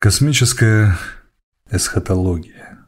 Космическая эсхатология.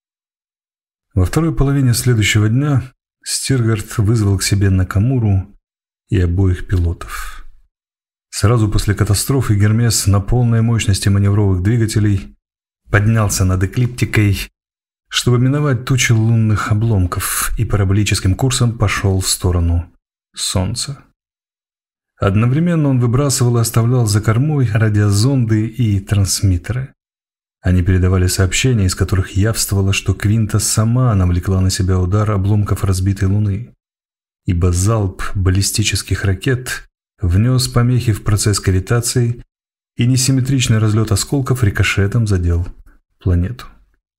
Во второй половине следующего дня Стиргард вызвал к себе Накамуру и обоих пилотов. Сразу после катастрофы Гермес на полной мощности маневровых двигателей поднялся над эклиптикой, чтобы миновать тучи лунных обломков, и параболическим курсом пошел в сторону Солнца. Одновременно он выбрасывал и оставлял за кормой радиозонды и трансмиттеры. Они передавали сообщения, из которых явствовало, что Квинта сама навлекла на себя удар обломков разбитой Луны, ибо залп баллистических ракет внес помехи в процесс кавитации, и несимметричный разлет осколков рикошетом задел планету.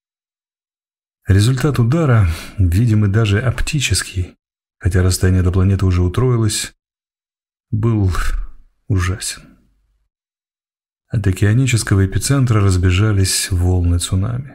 Результат удара, видимый даже оптически, хотя расстояние до планеты уже утроилось, был ужасен. От океанического эпицентра разбежались волны цунами.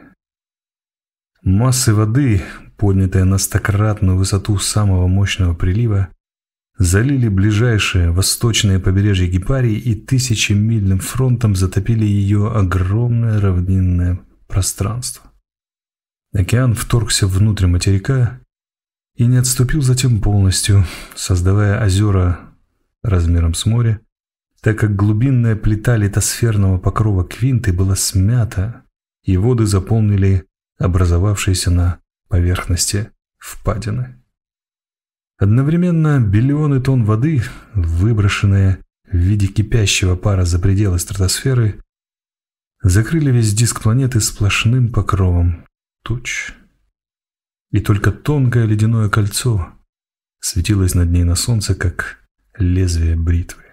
Массы воды, поднятые на стократную высоту самого мощного прилива, залили ближайшее восточное побережье Гепарии и тысячемильным фронтом затопили ее огромное равнинное пространство. Океан вторгся внутрь материка и не отступил затем полностью, создавая озера размером с море, так как глубинная плита литосферного покрова Квинты была смята, и воды заполнили образовавшиеся на поверхности впадины. Одновременно биллионы тонн воды, выброшенные в виде кипящего пара за пределы стратосферы, закрыли весь диск планеты сплошным покровом туч. И только тонкое ледяное кольцо светилось над ней на солнце, как лезвие бритвы.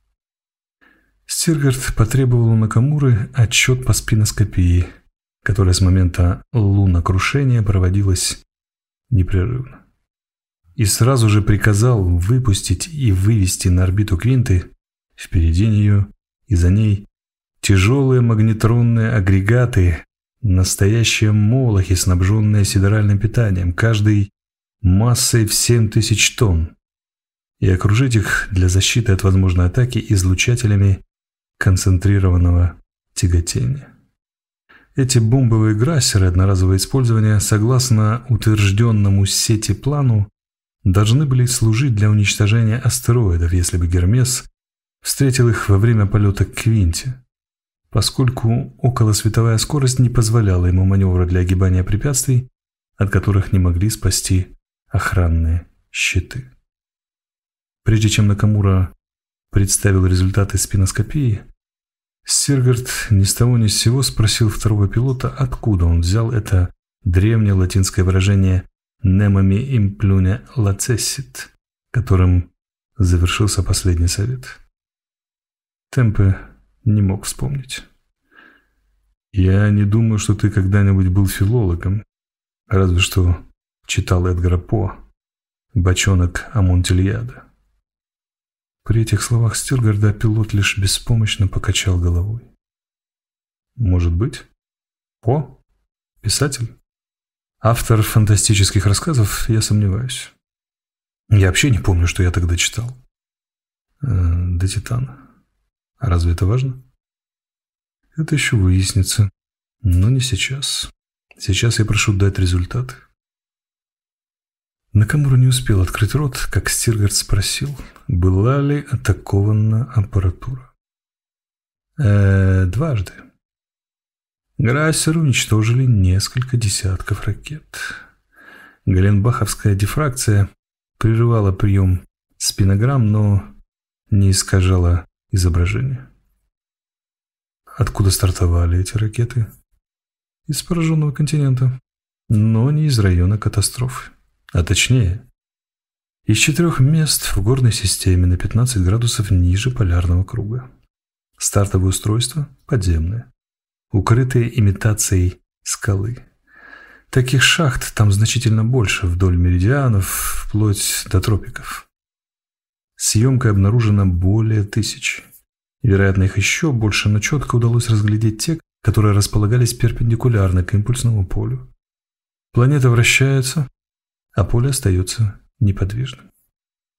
Стиргард потребовал у Накамуры отчет по спиноскопии, которая с момента лунокрушения проводилась непрерывно. И сразу же приказал выпустить и вывести на орбиту Квинты, впереди нее и за ней, тяжелые магнетронные агрегаты, настоящие молохи, снабженные сидеральным питанием, каждый массой в 7000 тонн, и окружить их для защиты от возможной атаки излучателями концентрированного тяготения. Эти бомбовые грассеры одноразового использования, согласно утвержденному сети-плану, должны были служить для уничтожения астероидов, если бы Гермес встретил их во время полета к Квинте, поскольку околосветовая скорость не позволяла ему маневра для огибания препятствий, от которых не могли спасти охранные щиты. Прежде чем Накамура представил результаты спиноскопии, Стиргард ни с того ни с сего спросил второго пилота, откуда он взял это древнее латинское выражение «nemami implune lacessit», которым завершился последний совет. Темпе не мог вспомнить. «Я не думаю, что ты когда-нибудь был филологом, разве что читал Эдгара По, «Бочонок Амонтильяда». При этих словах Стиргарда пилот лишь беспомощно покачал головой. «Может быть? По? Писатель? Автор фантастических рассказов? Я сомневаюсь. Я вообще не помню, что я тогда читал. До Титана. А разве это важно? Это еще выяснится. Но не сейчас. Сейчас я прошу дать результаты». Накамура не успел открыть рот, как Стиргард спросил, была ли атакована аппаратура. Дважды. Грассеры уничтожили несколько десятков ракет. Галенбаховская дифракция прерывала прием спинограмм, но не искажала изображение. Откуда стартовали эти ракеты? Из пораженного континента, но не из района катастрофы. А точнее, из 4 мест в горной системе на 15 градусов ниже полярного круга. Стартовое устройство подземное, укрытые имитацией скалы. Таких шахт там значительно больше вдоль меридианов, вплоть до тропиков. Съемкой обнаружено более 1000. Вероятно, их еще больше, но четко удалось разглядеть те, которые располагались перпендикулярно к импульсному полю. Планета вращается, а поле остается неподвижным.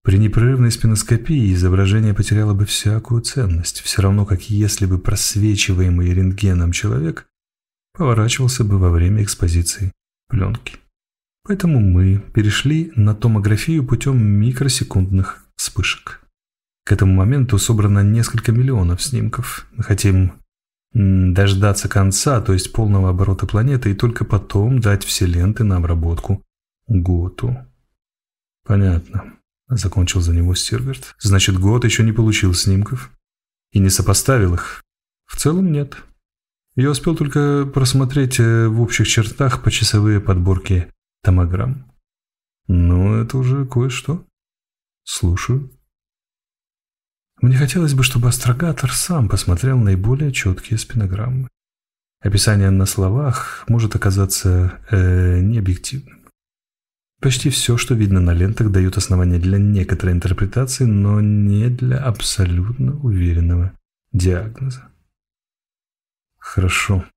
При непрерывной спиноскопии изображение потеряло бы всякую ценность, все равно как если бы просвечиваемый рентгеном человек поворачивался бы во время экспозиции пленки. Поэтому мы перешли на томографию путем микросекундных вспышек. К этому моменту собрано несколько миллионов снимков. Мы хотим дождаться конца, то есть полного оборота планеты, и только потом дать все ленты на обработку Готу. Понятно. Закончил за него Стиргард. Значит, Гот еще не получил снимков и не сопоставил их? В целом нет. Я успел только просмотреть в общих чертах почасовые подборки томограмм. Ну, это уже кое-что. Слушаю. Мне хотелось бы, чтобы астрогатор сам посмотрел наиболее четкие спинограммы. Описание на словах может оказаться необъективным. Почти все, что видно на лентах, дает основания для некоторой интерпретации, но не для абсолютно уверенного диагноза. Хорошо.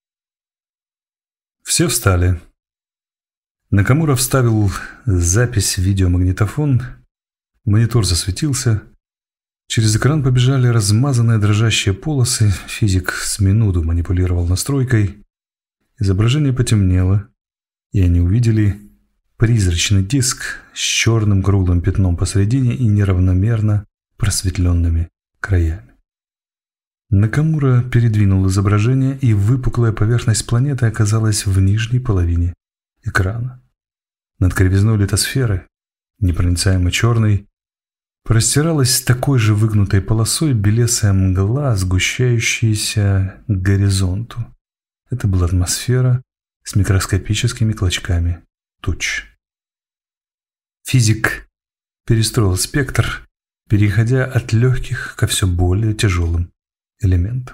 Все встали. Накамура вставил запись в видеомагнитофон. Монитор засветился. Через экран побежали размазанные дрожащие полосы. Физик с минуту манипулировал настройкой. Изображение потемнело, и они увидели призрачный диск с черным круглым пятном посредине и неравномерно просветленными краями. Накамура передвинул изображение, и выпуклая поверхность планеты оказалась в нижней половине экрана. Над кривизной литосферы, непроницаемо черной, простиралась такой же выгнутой полосой белесая мгла, сгущающаяся к горизонту. Это была атмосфера с микроскопическими клочками туч. Физик перестроил спектр, переходя от легких ко все более тяжелым элементам.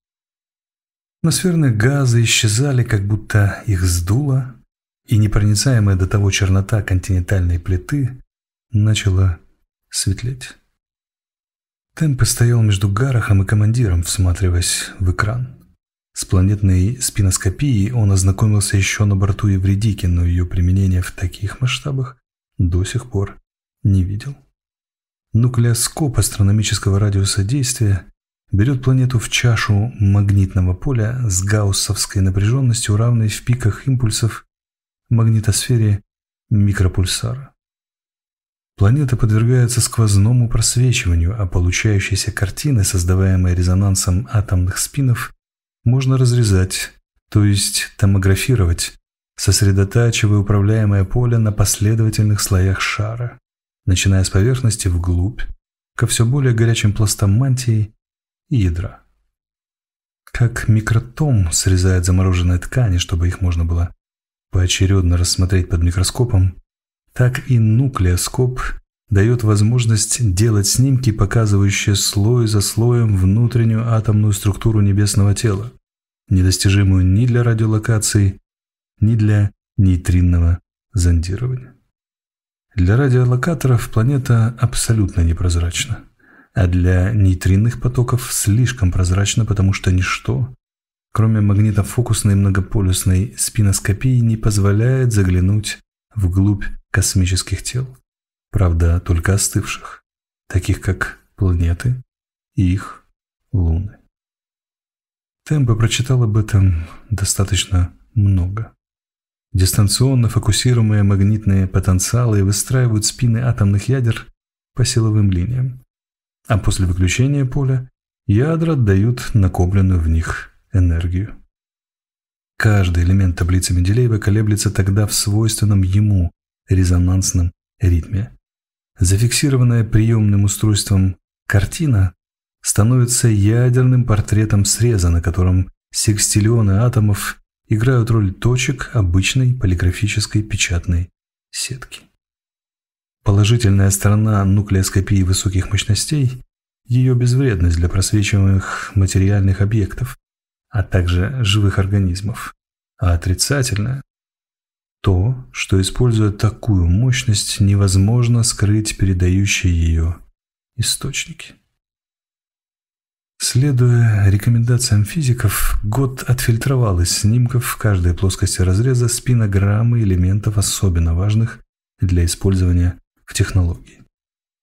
Атмосферные газы исчезали, как будто их сдуло, и непроницаемая до того чернота континентальной плиты начала светлеть. Темпе стоял между Гарахом и командиром, всматриваясь в экран. С планетной спиноскопией он ознакомился еще на борту Евредики, но ее применение в таких масштабах до сих пор не видел. Нуклеоскоп астрономического радиуса действия берет планету в чашу магнитного поля с гауссовской напряженностью, равной в пиках импульсов магнитосфере микропульсара. Планета подвергается сквозному просвечиванию, а получающиеся картины, создаваемые резонансом атомных спинов, можно разрезать, то есть томографировать, сосредотачивая управляемое поле на последовательных слоях шара, начиная с поверхности вглубь, ко все более горячим пластам мантии и ядра. Как микротом срезает замороженные ткани, чтобы их можно было поочередно рассмотреть под микроскопом, так и нуклеоскоп дает возможность делать снимки, показывающие слой за слоем внутреннюю атомную структуру небесного тела, недостижимую ни для радиолокации, ни для нейтринного зондирования. Для радиолокаторов планета абсолютно непрозрачна, а для нейтринных потоков слишком прозрачна, потому что ничто, кроме магнитофокусной многополюсной спиноскопии, не позволяет заглянуть вглубь космических тел. Правда, только остывших, таких как планеты и их луны. Темпе прочитал об этом достаточно много. Дистанционно фокусируемые магнитные потенциалы выстраивают спины атомных ядер по силовым линиям, а после выключения поля ядра отдают накопленную в них энергию. Каждый элемент таблицы Менделеева колеблется тогда в свойственном ему резонансном ритме. Зафиксированная приемным устройством картина становится ядерным портретом среза, на котором секстиллионы атомов играют роль точек обычной полиграфической печатной сетки. Положительная сторона нуклеоскопии высоких мощностей – ее безвредность для просвечиваемых материальных объектов, а также живых организмов, а отрицательная – то, что, используя такую мощность, невозможно скрыть передающие ее источники. Следуя рекомендациям физиков, Гот отфильтровал из снимков в каждой плоскости разреза спинограммы элементов, особенно важных для использования в технологии.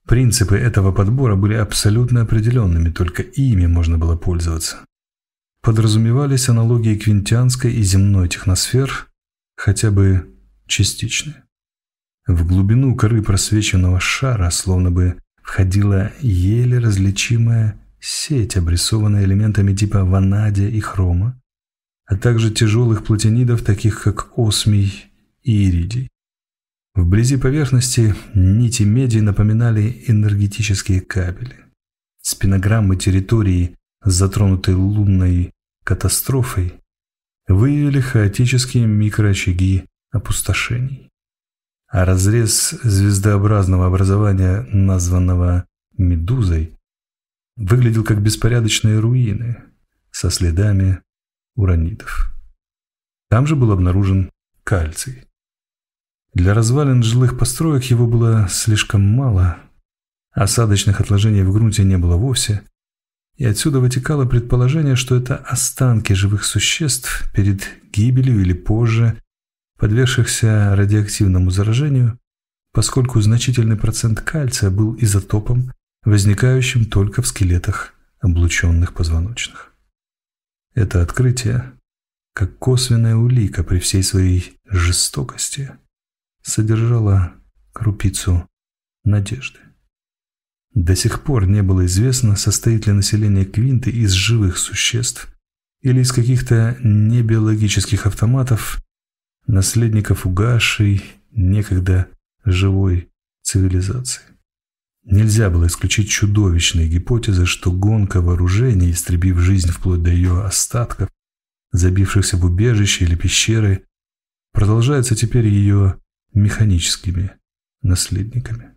Принципы этого подбора были абсолютно определенными, только ими можно было пользоваться. Подразумевались аналогии квинтианской и земной техносфер, хотя бы частичные. В глубину коры просвеченного шара словно бы входила еле различимая сеть, обрисованная элементами типа ванадия и хрома, а также тяжелых платинидов, таких как осмий и иридий. Вблизи поверхности нити меди напоминали энергетические кабели. Спинограммы территории, затронутой лунной катастрофой, выявили хаотические микроочаги опустошений. А разрез звездообразного образования, названного Медузой, выглядел как беспорядочные руины со следами уранитов. Там же был обнаружен кальций. Для развалин жилых построек его было слишком мало, осадочных отложений в грунте не было вовсе, и отсюда вытекало предположение, что это останки живых существ перед гибелью или позже, подвергшихся радиоактивному заражению, поскольку значительный процент кальция был изотопом, возникающим только в скелетах облученных позвоночных. Это открытие, как косвенная улика при всей своей жестокости, содержало крупицу надежды. До сих пор не было известно, состоит ли население Квинты из живых существ или из каких-то небиологических автоматов, наследников угасшей, некогда живой цивилизации. Нельзя было исключить чудовищные гипотезы, что гонка вооружений, истребив жизнь вплоть до ее остатков, забившихся в убежище или пещеры, продолжается теперь ее механическими наследниками.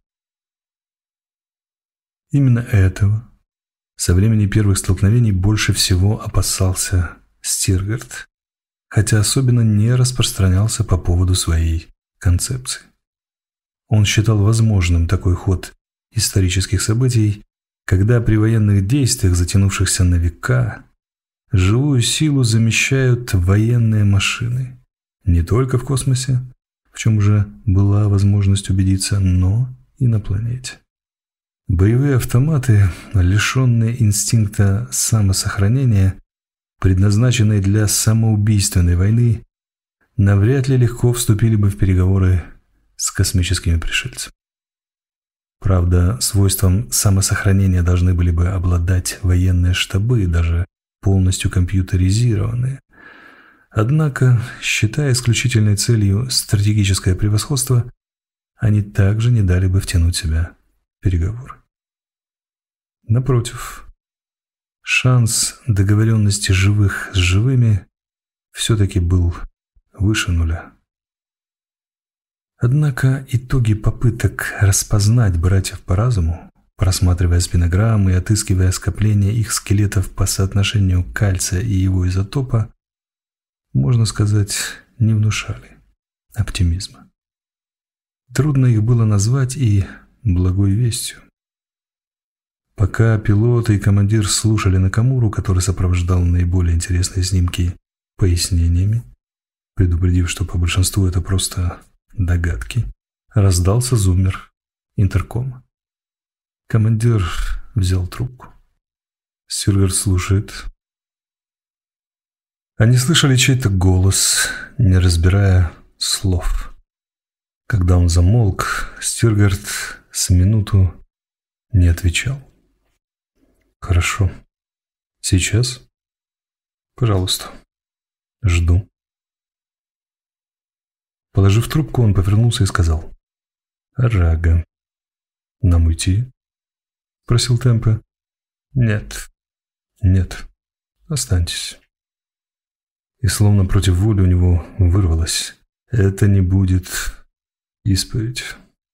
Именно этого со времени первых столкновений больше всего опасался Стиргард, хотя особенно не распространялся по поводу своей концепции. Он считал возможным такой ход исторических событий, когда при военных действиях, затянувшихся на века, живую силу замещают военные машины, не только в космосе, в чем уже была возможность убедиться, но и на планете. Боевые автоматы, лишенные инстинкта самосохранения, предназначенные для самоубийственной войны, навряд ли легко вступили бы в переговоры с космическими пришельцами. Правда, свойством самосохранения должны были бы обладать военные штабы, даже полностью компьютеризированные. Однако, считая исключительной целью стратегическое превосходство, они также не дали бы втянуть себя в переговоры. Напротив, шанс договоренности живых с живыми все-таки был выше нуля. Однако итоги попыток распознать братьев по разуму, просматривая спинограммы и отыскивая скопления их скелетов по соотношению кальция и его изотопа, можно сказать, не внушали оптимизма. Трудно их было назвать и благой вестью. Пока пилот и командир слушали Накамуру, который сопровождал наиболее интересные снимки пояснениями, предупредив, что по большинству это просто догадки, раздался зуммер интеркома. Командир взял трубку. Стиргард слушает. Они слышали чей-то голос, не разбирая слов. Когда он замолк, Стиргард с минуту не отвечал. «Хорошо. Сейчас?» «Пожалуйста. Жду». Положив трубку, он повернулся и сказал: «Арага, нам уйти?» — спросил Темпе. «Нет. Нет. Останьтесь». И словно против воли у него вырвалось: «Это не будет исповедь».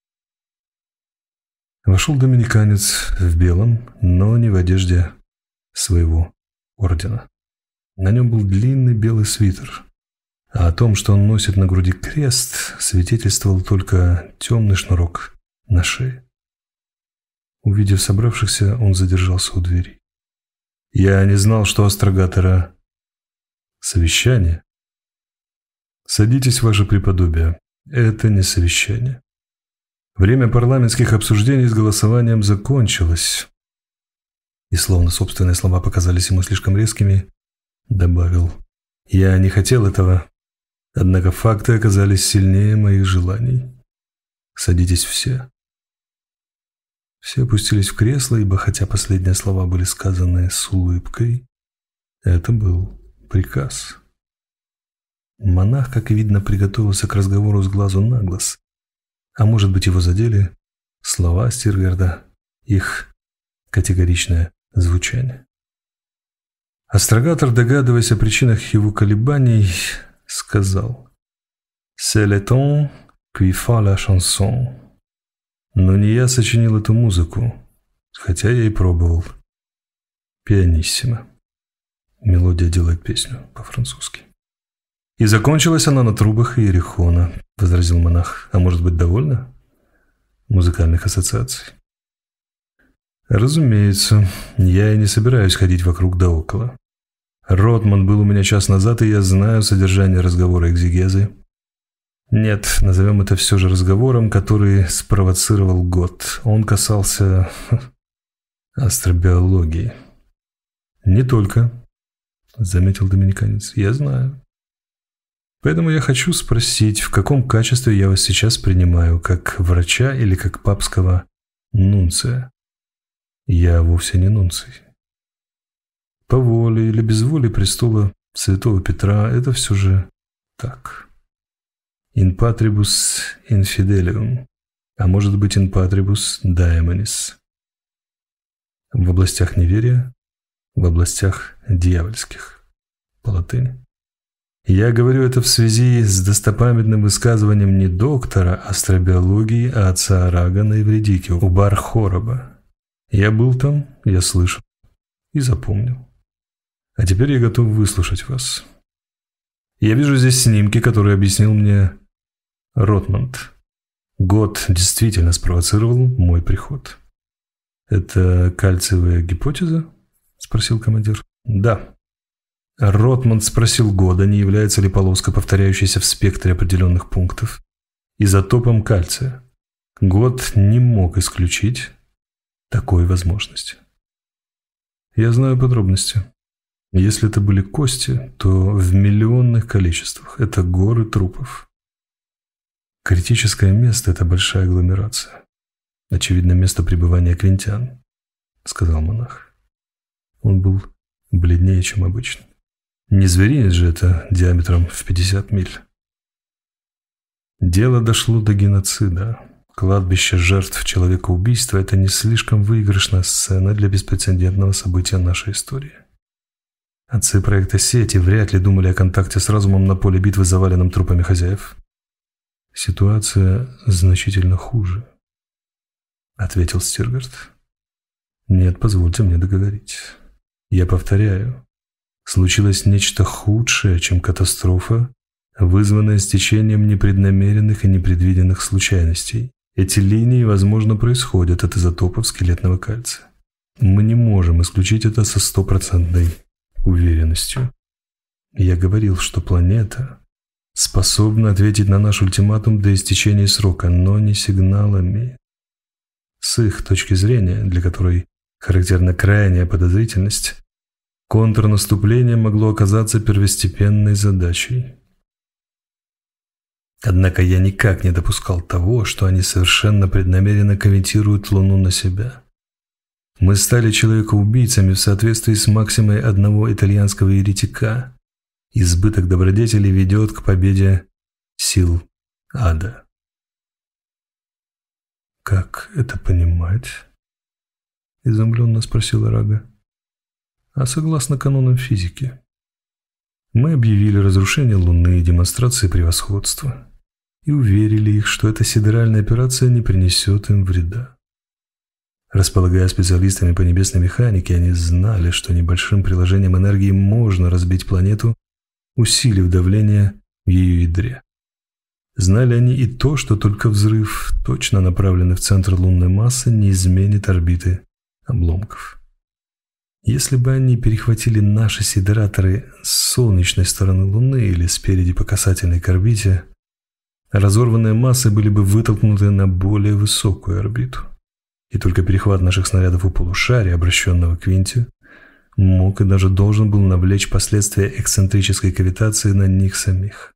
Вошел доминиканец в белом, но не в одежде своего ордена. На нем был длинный белый свитер, а о том, что он носит на груди крест, свидетельствовал только темный шнурок на шее. Увидев собравшихся, он задержался у двери. «Я не знал, что астрогатора совещание». «Садитесь, ваше преподобие. Это не совещание». Время парламентских обсуждений с голосованием закончилось. И словно собственные слова показались ему слишком резкими, добавил: «Я не хотел этого, однако факты оказались сильнее моих желаний. Садитесь все». Все опустились в кресло, ибо хотя последние слова были сказаны с улыбкой, это был приказ. Монах, как и видно, приготовился к разговору с глазу на глаз. А может быть, его задели слова Стиргарда, их категоричное звучание. Астрогатор, догадываясь о причинах его колебаний, сказал: «C'est le ton qui fait la chanson». Но не я сочинил эту музыку, хотя я и пробовал. Пианиссимо. Мелодия делает песню по-французски. «И закончилась она на трубах Иерихона», — возразил монах. «А может быть, довольно музыкальных ассоциаций?» «Разумеется, я и не собираюсь ходить вокруг да около. Ротман был у меня час назад, и я знаю содержание разговора экзегезы. Нет, назовем это все же разговором, который спровоцировал Гот. Он касался астробиологии». «Не только», — заметил доминиканец, — «я знаю. Поэтому я хочу спросить, в каком качестве я вас сейчас принимаю, как врача или как папского нунция?» «Я вовсе не нунций. По воле или без воли престола святого Петра это все же так. In patribus infidelium, а может быть in patribus daemonis. В областях неверия, в областях дьявольских, по латыни. Я говорю это в связи с достопамятным высказыванием не доктора астробиологии, а отца Арага на Эвредике у Бар-Хороба. Я был там, я слышал и запомнил. А теперь я готов выслушать вас. Я вижу здесь снимки, которые объяснил мне Ротманд. Гот действительно спровоцировал мой приход». «Это кальциевая гипотеза?» — спросил командир. «Да». Ротманд спросил Года, не является ли полоска, повторяющаяся в спектре определенных пунктов, изотопом кальция. Год не мог исключить такой возможности. «Я знаю подробности. Если это были кости, то в миллионных количествах. Это горы трупов. Критическое место – это большая агломерация. Очевидно, место пребывания квинтиан», – сказал монах. Он был бледнее, чем обычно. Не зверинец же это диаметром в 50 миль. Дело дошло до геноцида. Кладбище жертв человекоубийства – это не слишком выигрышная сцена для беспрецедентного события нашей истории. Отцы проекта сети вряд ли думали о контакте с разумом на поле битвы, заваленном трупами хозяев. «Ситуация значительно хуже», — ответил Стиргард. «Нет, позвольте мне договорить. Я повторяю, случилось нечто худшее, чем катастрофа, вызванная стечением непреднамеренных и непредвиденных случайностей. Эти линии, возможно, происходят от изотопов скелетного кальция. Мы не можем исключить это со 100% уверенностью. Я говорил, что планета способна ответить на наш ультиматум до истечения срока, но не сигналами. С их точки зрения, для которой характерна крайняя подозрительность, контрнаступление могло оказаться первостепенной задачей. Однако я никак не допускал того, что они совершенно преднамеренно комментируют Луну на себя. Мы стали человекоубийцами в соответствии с максимой одного итальянского еретика. Избыток добродетели ведет к победе сил ада. «Как это понимать?» — изумленно спросил Арага. «А согласно канонам физики. Мы объявили разрушение Луны и демонстрации превосходства и уверили их, что эта сидеральная операция не принесет им вреда. Располагая специалистами по небесной механике, они знали, что небольшим приложением энергии можно разбить планету, усилив давление в ее ядре. Знали они и то, что только взрыв, точно направленный в центр лунной массы, не изменит орбиты обломков. Если бы они перехватили наши сидераторы с солнечной стороны Луны или спереди по касательной к орбите, разорванные массы были бы вытолкнуты на более высокую орбиту. И только перехват наших снарядов у полушария, обращенного к винте, мог и даже должен был навлечь последствия эксцентрической кавитации на них самих.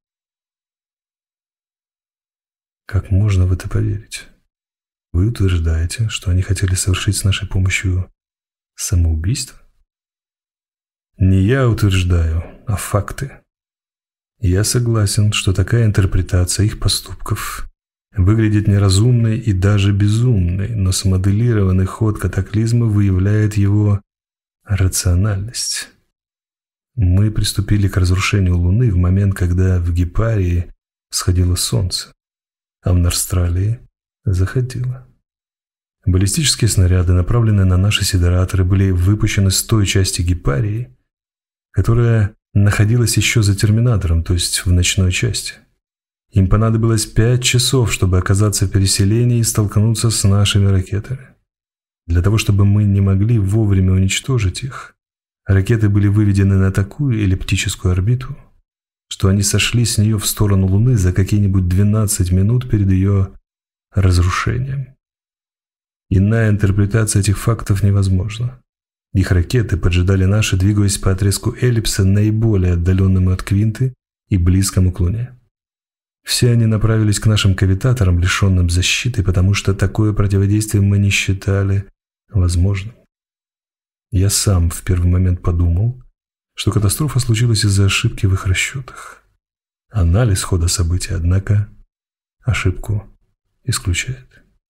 Как можно в это поверить? Вы утверждаете, что они хотели совершить с нашей помощью самоубийство? Не я утверждаю, а факты. Я согласен, что такая интерпретация их поступков выглядит неразумной и даже безумной, но смоделированный ход катаклизма выявляет его рациональность. Мы приступили к разрушению Луны в момент, когда в Гепарии всходило солнце, а в Норстралии заходило. Баллистические снаряды, направленные на наши сидераторы, были выпущены с той части Гепарии, которая находилась еще за терминатором, то есть в ночной части. Им понадобилось 5 часов, чтобы оказаться в переселении и столкнуться с нашими ракетами. Для того, чтобы мы не могли вовремя уничтожить их, ракеты были выведены на такую эллиптическую орбиту, что они сошли с нее в сторону Луны за какие-нибудь 12 минут перед ее разрушением. Иная интерпретация этих фактов невозможна. Их ракеты поджидали наши, двигаясь по отрезку эллипса, наиболее отдаленному от Квинты и близкому к Луне. Все они направились к нашим кавитаторам, лишенным защиты, потому что такое противодействие мы не считали возможным. Я сам в первый момент подумал, что катастрофа случилась из-за ошибки в их расчетах. Анализ хода событий, однако, ошибку исключает.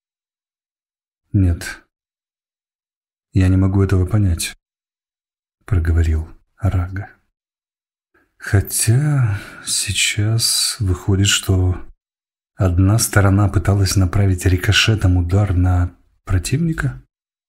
«Нет, я не могу этого понять», — проговорил Рага. «Хотя сейчас выходит, что одна сторона пыталась направить рикошетом удар на противника,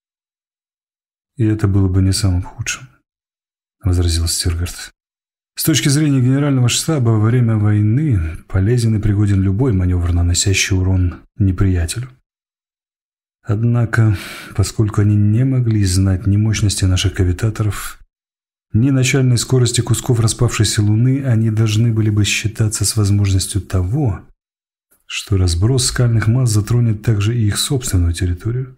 и это было бы не самым худшим», — возразил Стиргард. «С точки зрения генерального штаба, во время войны полезен и пригоден любой маневр, наносящий урон неприятелю. Однако, поскольку они не могли знать ни мощности наших кавитаторов, ни начальной скорости кусков распавшейся Луны, они должны были бы считаться с возможностью того, что разброс скальных масс затронет также и их собственную территорию.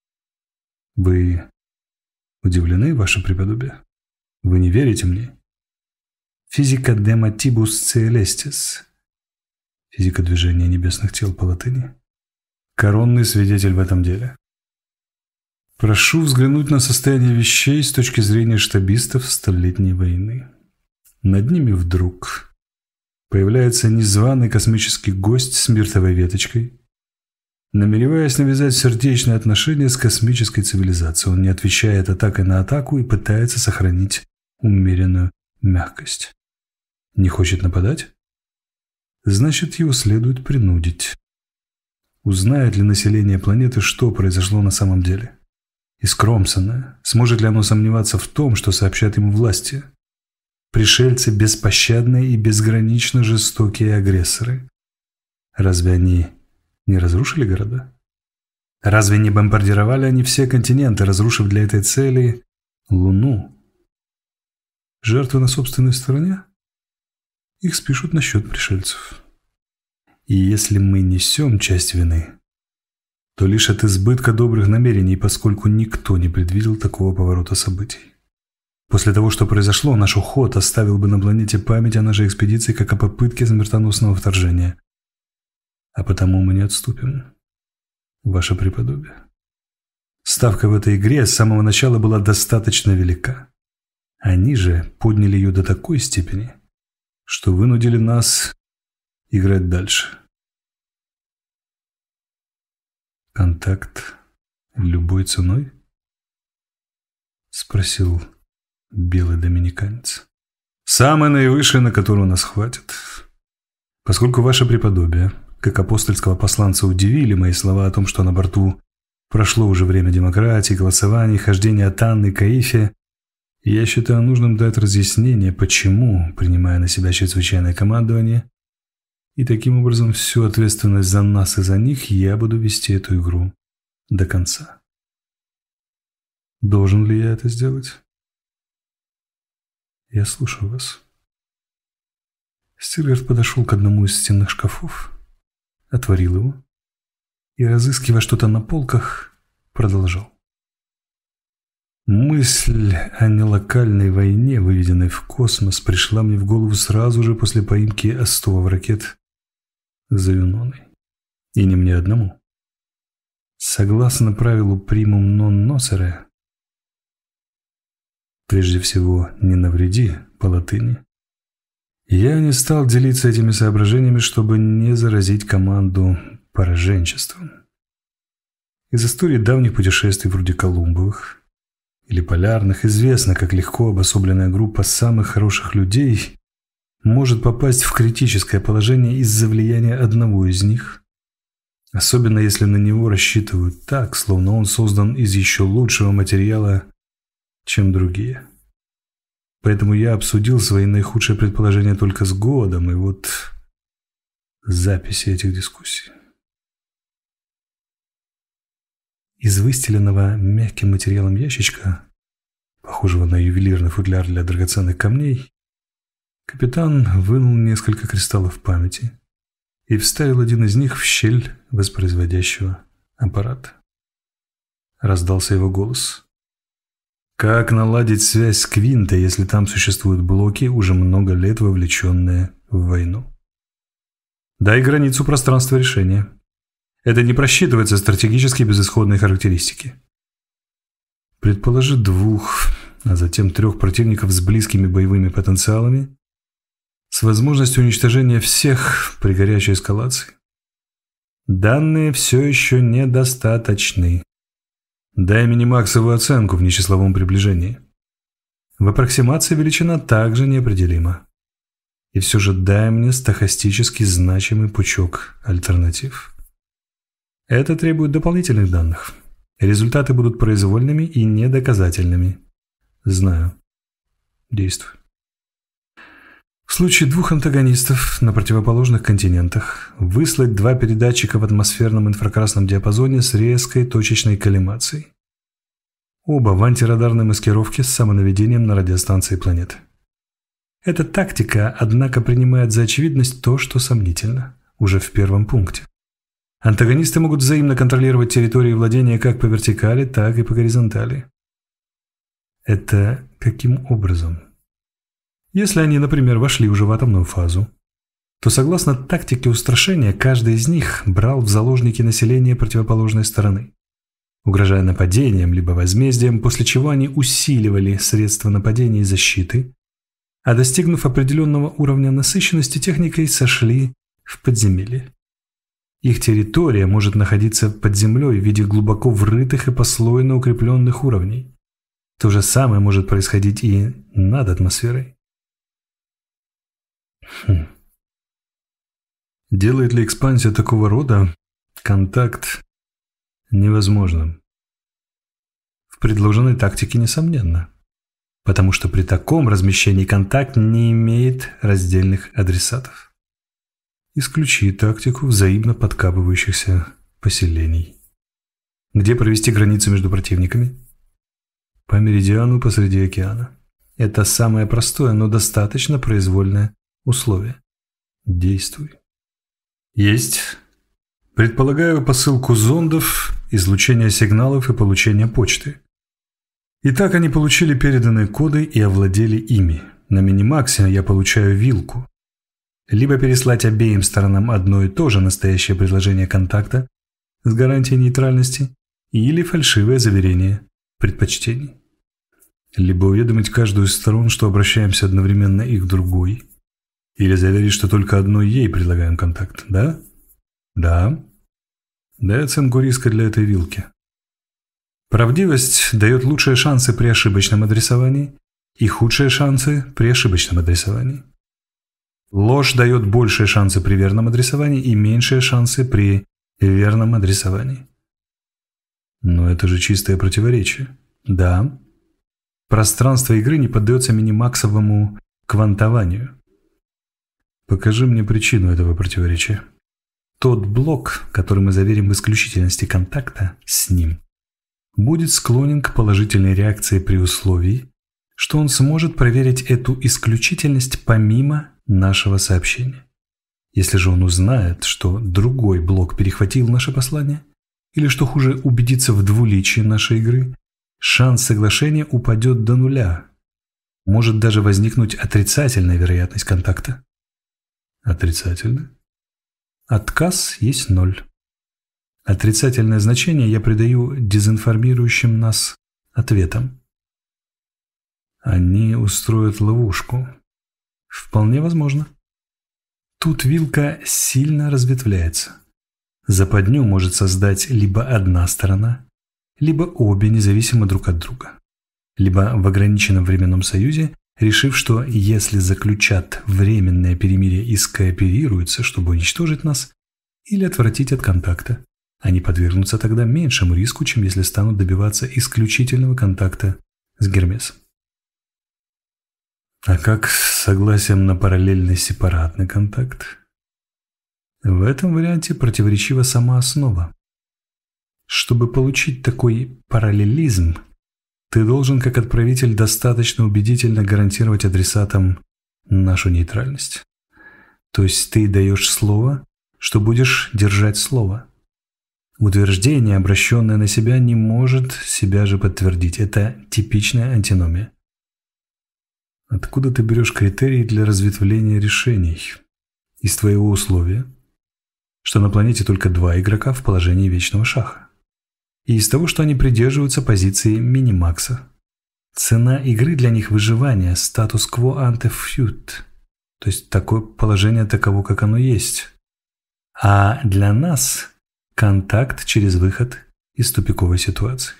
Вы удивлены, ваше преподобие? Вы не верите мне? Физика de matibus celestis, физика движения небесных тел по латыни, коронный свидетель в этом деле. Прошу взглянуть на состояние вещей с точки зрения штабистов Столетней войны. Над ними вдруг появляется незваный космический гость с миртовой веточкой, намереваясь навязать сердечные отношения с космической цивилизацией. Он не отвечает атакой на атаку и пытается сохранить умеренную мягкость. Не хочет нападать? Значит, его следует принудить. Узнает ли население планеты, что произошло на самом деле? Искромсанное, сможет ли оно сомневаться в том, что сообщат ему власти? Пришельцы беспощадные и безгранично жестокие агрессоры. Разве они не разрушили города? Разве не бомбардировали они все континенты, разрушив для этой цели Луну? Жертвы на собственной стороне? Их спишут на счет пришельцев. И если мы несем часть вины, то лишь от избытка добрых намерений, поскольку никто не предвидел такого поворота событий. После того, что произошло, наш уход оставил бы на планете память о нашей экспедиции как о попытке смертоносного вторжения. А потому мы не отступим, ваше преподобие. Ставка в этой игре с самого начала была достаточно велика. Они же подняли ее до такой степени, что вынудили нас играть дальше. «Контакт любой ценой?» — спросил белый доминиканец. «Самое наивысшее, на которое нас хватит. Поскольку ваше преподобие, как апостольского посланца, удивили мои слова о том, что на борту прошло уже время демократии, голосований, хождения от Анны к Каифе, я считаю нужным дать разъяснение, почему, принимая на себя чрезвычайное командование, и таким образом всю ответственность за нас и за них, я буду вести эту игру до конца. Должен ли я это сделать? Я слушаю вас». Стиргард подошел к одному из стенных шкафов отворил его и, разыскивая что-то на полках, продолжал. Мысль о нелокальной войне, выведенной в космос, пришла мне в голову сразу же после поимки остовов ракет за Юноной. И не мне одному. Согласно правилу primum non nocere, прежде всего не навреди по латыни, я не стал делиться этими соображениями, чтобы не заразить команду пораженчеством. Из истории давних путешествий вроде Колумбовых или полярных известно, как легко обособленная группа самых хороших людей может попасть в критическое положение из-за влияния одного из них, особенно если на него рассчитывают так, словно он создан из еще лучшего материала, чем другие. Поэтому я обсудил свои наихудшие предположения только с Годом, и вот записи этих дискуссий. Из выстеленного мягким материалом ящичка, похожего на ювелирный футляр для драгоценных камней, капитан вынул несколько кристаллов памяти и вставил один из них в щель воспроизводящего аппарата. Раздался его голос. Как наладить связь с Квинтой, если там существуют блоки, уже много лет вовлеченные в войну? Дай границу пространства решения. Это не просчитывается стратегически без исходной характеристики. Предположи 2, а затем 3 противников с близкими боевыми потенциалами, с возможностью уничтожения всех при горячей эскалации. Данные все еще недостаточны. Дай минимаксовую оценку в нечисловом приближении. В аппроксимации величина также неопределима. И все же дай мне стохастически значимый пучок альтернатив. Это требует дополнительных данных. Результаты будут произвольными и недоказательными. Знаю. Действуй. В случае 2 антагонистов на противоположных континентах выслать 2 передатчика в атмосферном инфракрасном диапазоне с резкой точечной коллимацией. Оба в антирадарной маскировке с самонаведением на радиостанции планеты. Эта тактика, однако, принимает за очевидность то, что сомнительно, уже в первом пункте. Антагонисты могут взаимно контролировать территории владения как по вертикали, так и по горизонтали. Это каким образом? Если они, например, вошли уже в атомную фазу, то согласно тактике устрашения каждый из них брал в заложники население противоположной стороны, угрожая нападением либо возмездием, после чего они усиливали средства нападения и защиты, а достигнув определенного уровня насыщенности техникой, сошли в подземелье. Их территория может находиться под землей в виде глубоко врытых и послойно укрепленных уровней. То же самое может происходить и над атмосферой. Делает ли экспансия такого рода контакт невозможным? В предложенной тактике несомненно, потому что при таком размещении контакт не имеет раздельных адресатов. Исключи тактику взаимно подкапывающихся поселений. Где провести границу между противниками? По меридиану посреди океана. Это самое простое, но достаточно произвольное условие. Действуй. Есть. Предполагаю посылку зондов, излучение сигналов и получение почты. Итак, они получили переданные коды и овладели ими. На минимаксе я получаю вилку. Либо переслать обеим сторонам одно и то же настоящее предложение контакта с гарантией нейтральности, или фальшивое заверение предпочтений. Либо уведомить каждую из сторон, что обращаемся одновременно и к другой, или заверить, что только одной ей предлагаем контакт. Да? Да. Дай оценку риска для этой вилки. Правдивость дает лучшие шансы при ошибочном адресовании и худшие шансы при ошибочном адресовании. Ложь дает большие шансы при верном адресовании и меньшие шансы при верном адресовании. Но это же чистое противоречие. Да. Пространство игры не поддается минимаксовому квантованию. Покажи мне причину этого противоречия. Тот блок, который мы заверим в исключительности контакта с ним, будет склонен к положительной реакции при условии, что он сможет проверить эту исключительность помимо нашего сообщения. Если же он узнает, что другой блок перехватил наше послание, или, что хуже, убедиться в двуличии нашей игры, шанс соглашения упадет до нуля. Может даже возникнуть отрицательная вероятность контакта. Отрицательно? Отказ есть 0. Отрицательное значение я придаю дезинформирующим нас ответам. Они устроят ловушку. Вполне возможно. Тут вилка сильно разветвляется. Западню может создать либо одна сторона, либо обе независимо друг от друга. Либо в ограниченном временном союзе, решив, что если заключат временное перемирие и скооперируются, чтобы уничтожить нас, или отвратить от контакта, они подвергнутся тогда меньшему риску, чем если станут добиваться исключительного контакта с Гермесом. А как с согласием на параллельный сепаратный контакт? В этом варианте противоречива сама основа. Чтобы получить такой параллелизм, ты должен, как отправитель, достаточно убедительно гарантировать адресатам нашу нейтральность. То есть ты даешь слово, что будешь держать слово. Утверждение, обращенное на себя, не может себя же подтвердить. Это типичная антиномия. Откуда ты берешь критерии для разветвления решений? Из твоего условия, что на планете только 2 игрока в положении вечного шаха. И из того, что они придерживаются позиции минимакса. Цена игры для них выживание, статус-кво ante fuit, то есть такое положение таково, как оно есть. А для нас контакт через выход из тупиковой ситуации.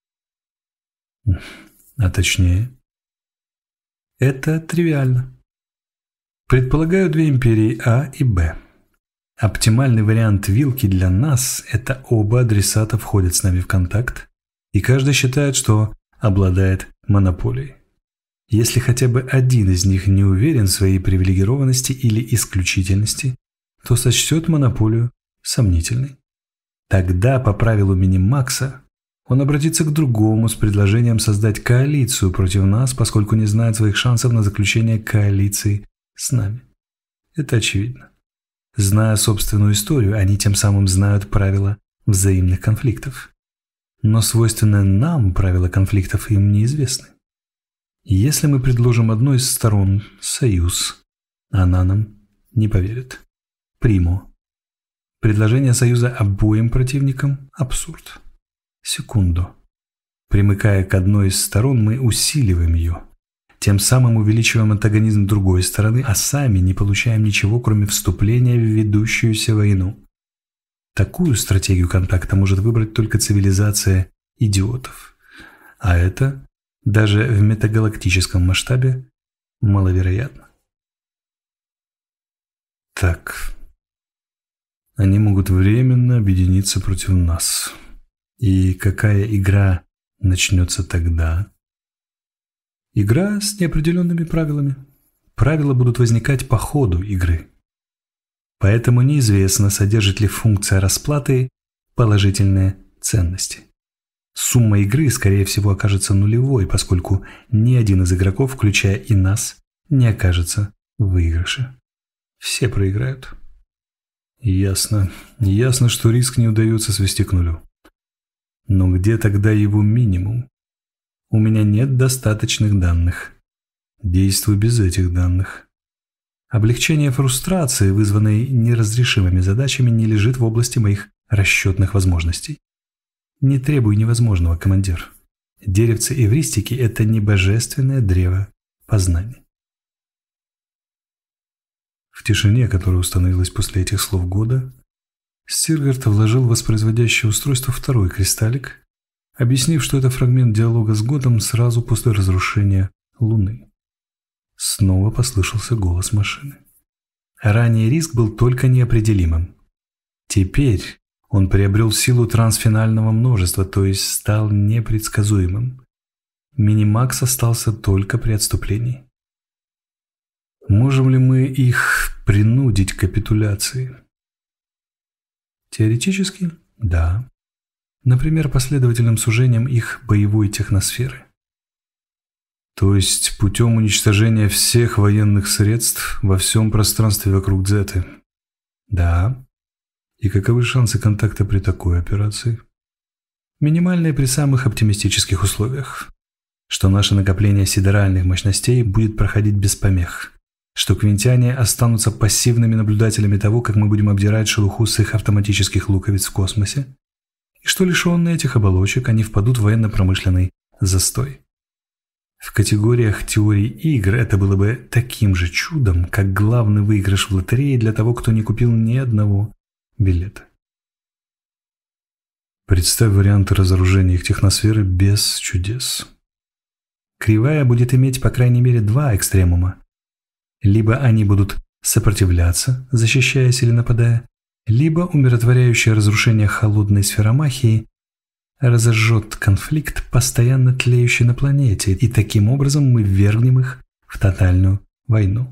А точнее, это тривиально. Предполагаю 2 империи А и Б. Оптимальный вариант вилки для нас – это оба адресата входят с нами в контакт, и каждый считает, что обладает монополией. Если хотя бы один из них не уверен в своей привилегированности или исключительности, то сочтет монополию сомнительной. Тогда, по правилу Минимакса, он обратится к другому с предложением создать коалицию против нас, поскольку не знает своих шансов на заключение коалиции с нами. Это очевидно. Зная собственную историю, они тем самым знают правила взаимных конфликтов. Но свойственные нам правила конфликтов им неизвестны. Если мы предложим одной из сторон союз, она нам не поверит. Примо. Предложение союза обоим противникам – абсурд. Секунду. Примыкая к одной из сторон, мы усиливаем ее. Тем самым увеличиваем антагонизм другой стороны, а сами не получаем ничего, кроме вступления в ведущуюся войну. Такую стратегию контакта может выбрать только цивилизация идиотов. А это, даже в метагалактическом масштабе, маловероятно. Так. Они могут временно объединиться против нас. И какая игра начнется тогда? Игра с неопределенными правилами. Правила будут возникать по ходу игры. Поэтому неизвестно, содержит ли функция расплаты положительные ценности. Сумма игры, скорее всего, окажется нулевой, поскольку ни один из игроков, включая и нас, не окажется в выигрыше. Все проиграют. Ясно. Ясно, что риск не удается свести к нулю. Но где тогда его минимум? У меня нет достаточных данных. Действую без этих данных. Облегчение фрустрации, вызванной неразрешимыми задачами, не лежит в области моих расчетных возможностей. Не требуй невозможного, командир. Деревце эвристики – это не божественное древо познаний. В тишине, которая установилась после этих слов года, Стиргард вложил в воспроизводящее устройство второй кристаллик, объяснив, что это фрагмент диалога с Годом сразу после разрушения Луны. Снова послышался голос машины. Ранее риск был только неопределимым. Теперь он приобрел силу трансфинального множества, то есть стал непредсказуемым. Минимакс остался только при отступлении. Можем ли мы их принудить к капитуляции? Теоретически, да. Например, последовательным сужением их боевой техносферы. То есть путем уничтожения всех военных средств во всем пространстве вокруг Дзеты. Да. И каковы шансы контакта при такой операции? Минимальные при самых оптимистических условиях. Что наше накопление сидеральных мощностей будет проходить без помех. Что квинтяне останутся пассивными наблюдателями того, как мы будем обдирать шелуху с их автоматических луковиц в космосе. И что лишенные этих оболочек, они впадут в военно-промышленный застой. В категориях теорий игр это было бы таким же чудом, как главный выигрыш в лотерее для того, кто не купил ни одного билета. Представь варианты разоружения их техносферы без чудес. Кривая будет иметь по крайней мере два экстремума. Либо они будут сопротивляться, защищаясь или нападая, либо умиротворяющее разрушение холодной сферомахии разожжет конфликт, постоянно тлеющий на планете, и таким образом мы ввергнем их в тотальную войну.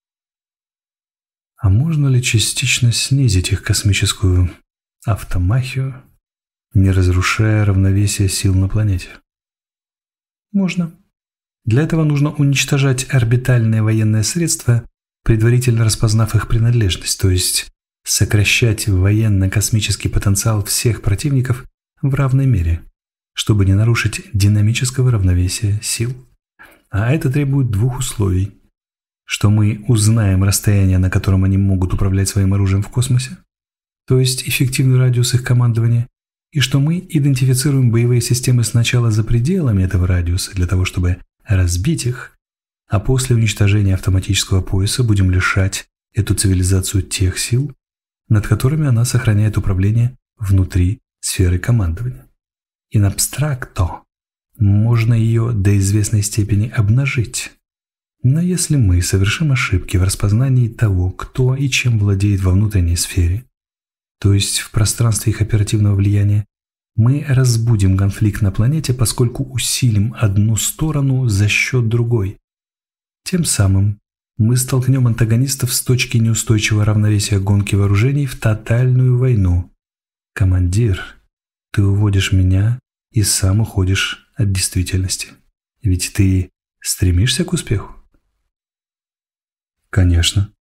А можно ли частично снизить их космическую автомахию, не разрушая равновесие сил на планете? Можно. Для этого нужно уничтожать орбитальные военные средства, предварительно распознав их принадлежность, то есть сокращать военно-космический потенциал всех противников в равной мере, чтобы не нарушить динамического равновесия сил. А это требует двух условий. Что мы узнаем расстояние, на котором они могут управлять своим оружием в космосе, то есть эффективный радиус их командования, и что мы идентифицируем боевые системы сначала за пределами этого радиуса для того, чтобы разбить их, а после уничтожения автоматического пояса будем лишать эту цивилизацию тех сил, над которыми она сохраняет управление внутри сферы командования. In abstracto можно ее до известной степени обнажить. Но если мы совершим ошибки в распознании того, кто и чем владеет во внутренней сфере, то есть в пространстве их оперативного влияния, мы разбудим конфликт на планете, поскольку усилим одну сторону за счет другой. Тем самым мы столкнем антагонистов с точки неустойчивого равновесия гонки вооружений в тотальную войну. Командир, ты уводишь меня и сам уходишь от действительности. Ведь ты стремишься к успеху? Конечно.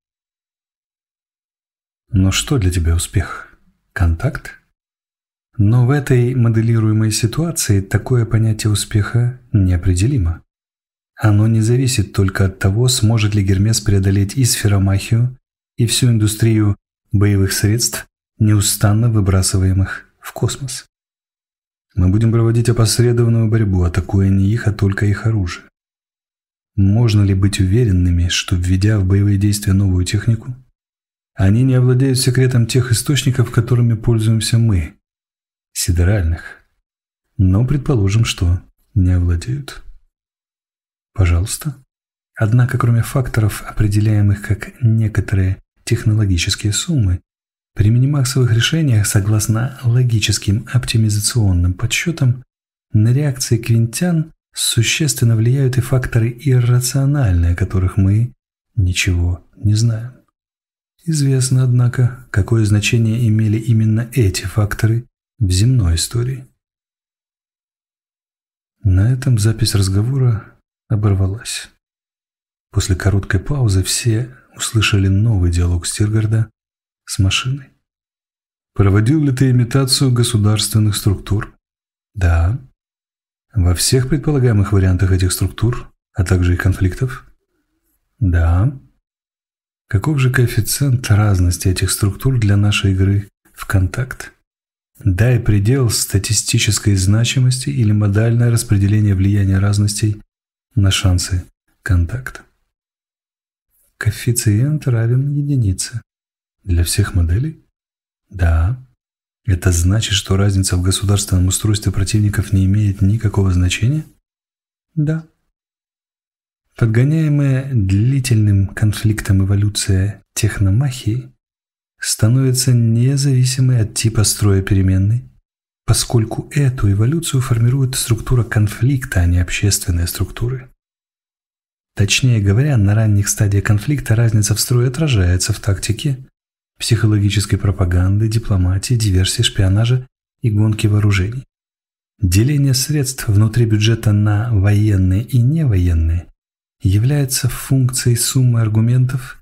Но что для тебя успех? Контакт? Но в этой моделируемой ситуации такое понятие успеха неопределимо. Оно не зависит только от того, сможет ли Гермес преодолеть и сферомахию, и всю индустрию боевых средств, неустанно выбрасываемых в космос. Мы будем проводить опосредованную борьбу, атакуя не их, а только их оружие. Можно ли быть уверенными, что, введя в боевые действия новую технику, они не овладеют секретом тех источников, которыми пользуемся мы, сидеральных? Но предположим, что не овладеют. Пожалуйста. Однако, кроме факторов, определяемых как некоторые технологические суммы, при минимаксовых решениях, согласно логическим оптимизационным подсчетам, на реакции квинтян существенно влияют и факторы иррациональные, о которых мы ничего не знаем. Известно, однако, какое значение имели именно эти факторы в земной истории. На этом запись разговора оборвалась. После короткой паузы все услышали новый диалог Стиргарда с машиной. «Проводил ли ты имитацию государственных структур?» «Да». «Во всех предполагаемых вариантах этих структур, а также их конфликтов?» «Да». «Каков же коэффициент разности этих структур для нашей игры в контакт?» «Дай предел статистической значимости или модальное распределение влияния разностей на шансы контакта». «Коэффициент равен единице». «Для всех моделей?» «Да». «Это значит, что разница в государственном устройстве противников не имеет никакого значения?» «Да». Подгоняемая длительным конфликтом эволюция техномахии становится независимой от типа строя переменной, поскольку эту эволюцию формирует структура конфликта, а не общественные структуры. Точнее говоря, на ранних стадиях конфликта разница в строе отражается в тактике, психологической пропаганды, дипломатии, диверсии, шпионажа и гонки вооружений. Деление средств внутри бюджета на военные и невоенные является функцией суммы аргументов,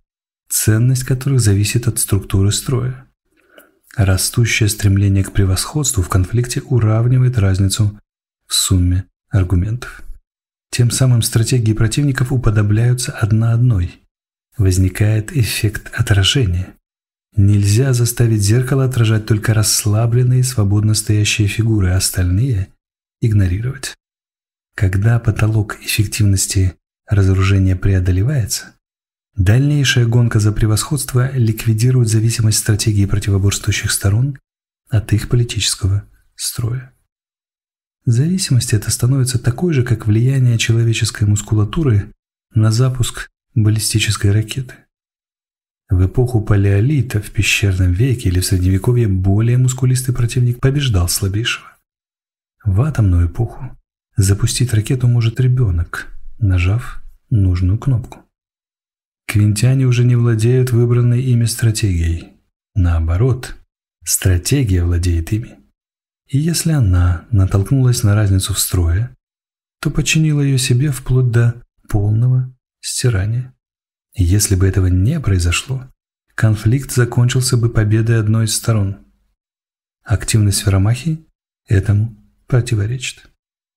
ценность которых зависит от структуры строя. Растущее стремление к превосходству в конфликте уравнивает разницу в сумме аргументов. Тем самым стратегии противников уподобляются одна одной. Возникает эффект отражения. Нельзя заставить зеркало отражать только расслабленные, свободно стоящие фигуры, а остальные игнорировать. Когда потолок эффективности разоружения преодолевается, дальнейшая гонка за превосходство ликвидирует зависимость стратегии противоборствующих сторон от их политического строя. Зависимость эта становится такой же, как влияние человеческой мускулатуры на запуск баллистической ракеты. В эпоху палеолита, в пещерном веке или в средневековье более мускулистый противник побеждал слабейшего. В атомную эпоху запустить ракету может ребенок, нажав нужную кнопку. Квинтяне уже не владеют выбранной ими стратегией. Наоборот, стратегия владеет ими. И если она натолкнулась на разницу в строе, то подчинила ее себе вплоть до полного стирания. И если бы этого не произошло, конфликт закончился бы победой одной из сторон. Активность Сферомахии этому противоречит.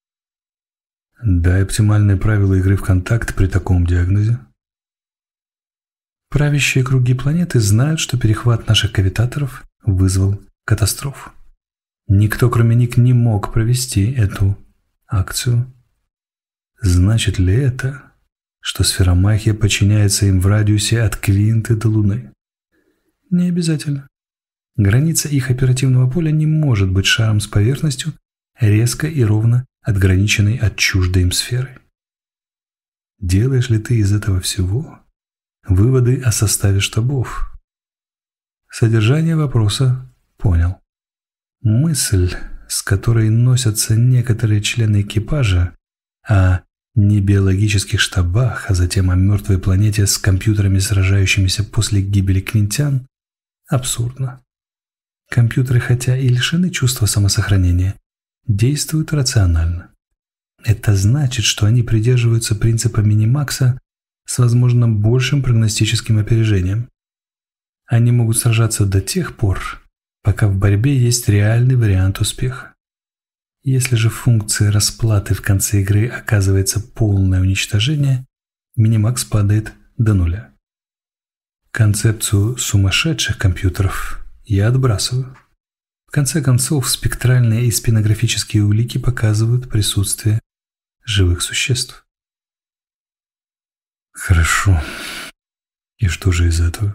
Дай оптимальные правила игры в контакт при таком диагнозе. Правящие круги планеты знают, что перехват наших кавитаторов вызвал катастрофу. Никто, кроме них, не мог провести эту акцию. Значит ли это, что Сферомахия подчиняется им в радиусе от Квинты до Луны? Не обязательно. Граница их оперативного поля не может быть шаром с поверхностью, резко и ровно отграниченной от чуждой им сферы. Делаешь ли ты из этого всего выводы о составе штабов? Содержание вопроса понял. Мысль, с которой носятся некоторые члены экипажа, о небиологических штабах, а затем о мертвой планете с компьютерами, сражающимися после гибели квинтян, абсурдна. Компьютеры, хотя и лишены чувства самосохранения, действуют рационально. Это значит, что они придерживаются принципа Минимакса с, возможно, большим прогностическим опережением. Они могут сражаться до тех пор, пока в борьбе есть реальный вариант успеха. Если же функции расплаты в конце игры оказывается полное уничтожение, Минимакс падает до нуля. Концепцию сумасшедших компьютеров я отбрасываю. В конце концов, спектральные и спинографические улики показывают присутствие живых существ. Хорошо. И что же из этого?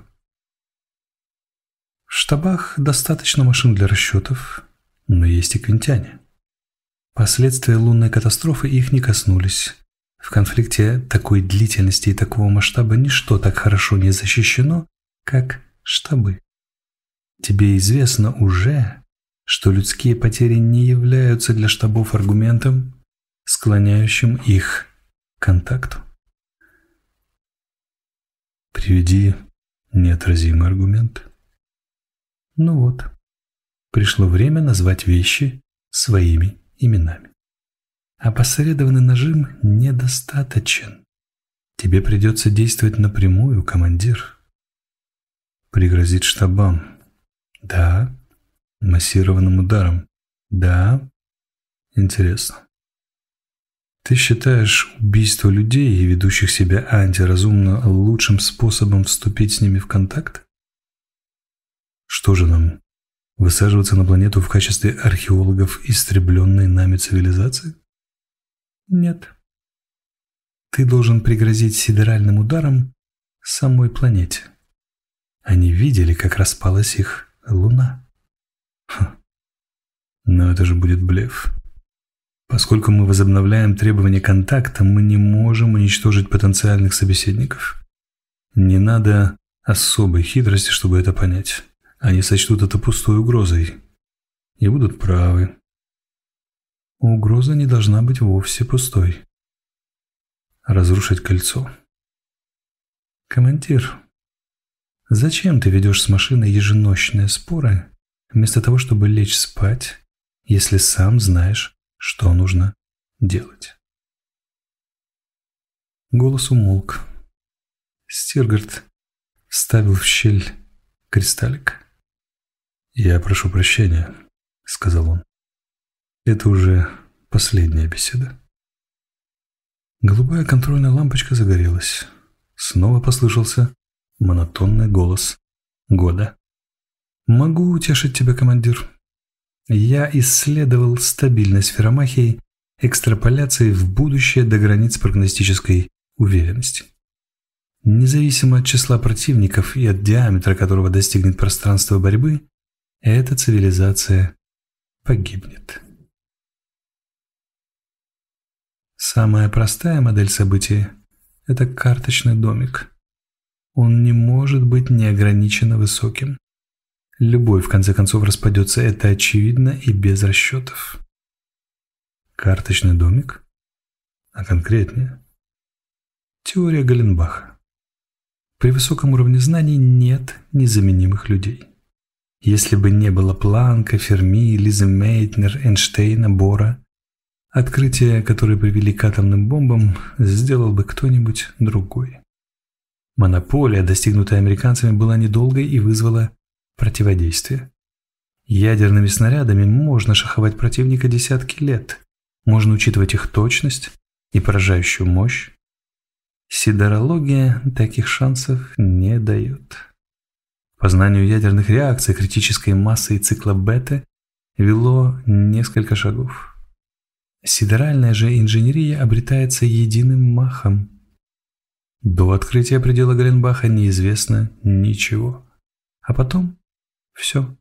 В штабах достаточно машин для расчетов, но есть и квинтяне. Последствия лунной катастрофы их не коснулись. В конфликте такой длительности и такого масштаба ничто так хорошо не защищено, как штабы. Тебе известно уже, что людские потери не являются для штабов аргументом, склоняющим их к контакту. Приведи неотразимый аргумент. Ну вот, пришло время назвать вещи своими именами. Опосредованный нажим недостаточен. Тебе придется действовать напрямую, командир. Пригрозить штабам. Да. Массированным ударом. Да. Интересно. Ты считаешь убийство людей, ведущих себя антиразумно, лучшим способом вступить с ними в контакт? Что же нам, высаживаться на планету в качестве археологов истребленной нами цивилизации? Нет. Ты должен пригрозить сидеральным ударом самой планете. Они видели, как распалась их Луна. Но это же будет блеф. Поскольку мы возобновляем требования контакта, мы не можем уничтожить потенциальных собеседников. Не надо особой хитрости, чтобы это понять. Они сочтут это пустой угрозой и будут правы. Угроза не должна быть вовсе пустой. Разрушить кольцо. Командир, зачем ты ведешь с машиной еженочные споры, вместо того, чтобы лечь спать, если сам знаешь, что нужно делать? Голос умолк. Стиргард вставил в щель кристаллик. «Я прошу прощения», — сказал он. «Это уже последняя беседа». Голубая контрольная лампочка загорелась. Снова послышался монотонный голос Года. «Могу утешить тебя, командир. Я исследовал стабильность Феромахии экстраполяцией в будущее до границ прогностической уверенности. Независимо от числа противников и от диаметра, которого достигнет пространство борьбы, эта цивилизация погибнет». Самая простая модель событий – это карточный домик. Он не может быть неограниченно высоким. Любой, в конце концов, распадется, это очевидно и без расчетов. Карточный домик? А конкретнее? Теория Галенбаха. При высоком уровне знаний нет незаменимых людей. Если бы не было Планка, Ферми, Лизы Мейтнер, Эйнштейна, Бора, открытия, которые привели к атомным бомбам, сделал бы кто-нибудь другой. Монополия, достигнутая американцами, была недолгой и вызвала противодействие. Ядерными снарядами можно шаховать противника десятки лет, можно учитывать их точность и поражающую мощь. Сидерология таких шансов не дает. К познанию ядерных реакций, критической массы и цикла бета вело несколько шагов. Сидеральная же инженерия обретается единым махом. До открытия предела Галенбаха неизвестно ничего. А потом все.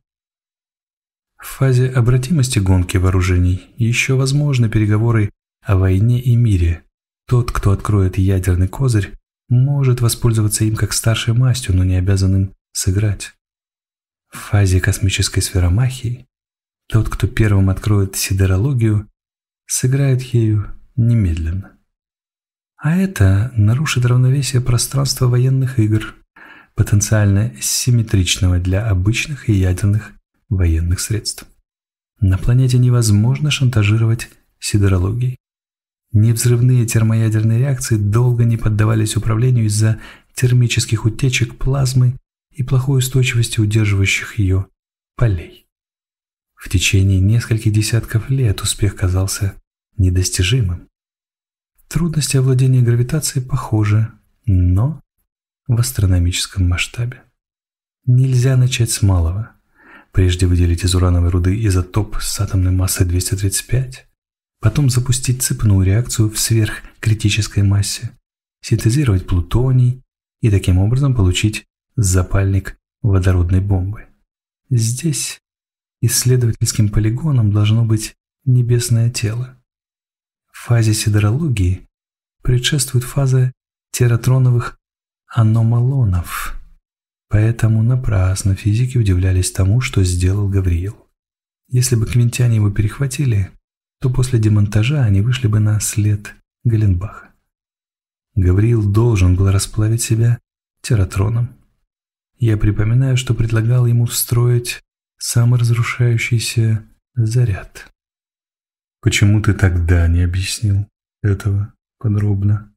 В фазе обратимости гонки вооружений еще возможны переговоры о войне и мире. Тот, кто откроет ядерный козырь, может воспользоваться им как старшей мастью, но не обязан им сыграть. В фазе космической сферомахии тот, кто первым откроет сидерологию, сыграет ею немедленно. А это нарушит равновесие пространства военных игр, потенциально симметричного для обычных и ядерных военных средств. На планете невозможно шантажировать сидерологией. Невзрывные термоядерные реакции долго не поддавались управлению из-за термических утечек плазмы и плохой устойчивости удерживающих ее полей. В течение нескольких десятков лет успех казался недостижимым. Трудности овладения гравитацией похожи, но в астрономическом масштабе. Нельзя начать с малого. Прежде выделить из урановой руды изотоп с атомной массой 235, потом запустить цепную реакцию в сверхкритической массе, синтезировать плутоний и таким образом получить запальник водородной бомбы. Здесь исследовательским полигоном должно быть небесное тело. В фазе сидерологии предшествует фаза тератроновых аномалонов, поэтому напрасно физики удивлялись тому, что сделал Гавриил. Если бы квинтяне его перехватили, то после демонтажа они вышли бы на след Галенбаха. Гавриил должен был расплавить себя тератроном. Я припоминаю, что предлагал ему встроить саморазрушающийся заряд. Почему ты тогда не объяснил этого подробно?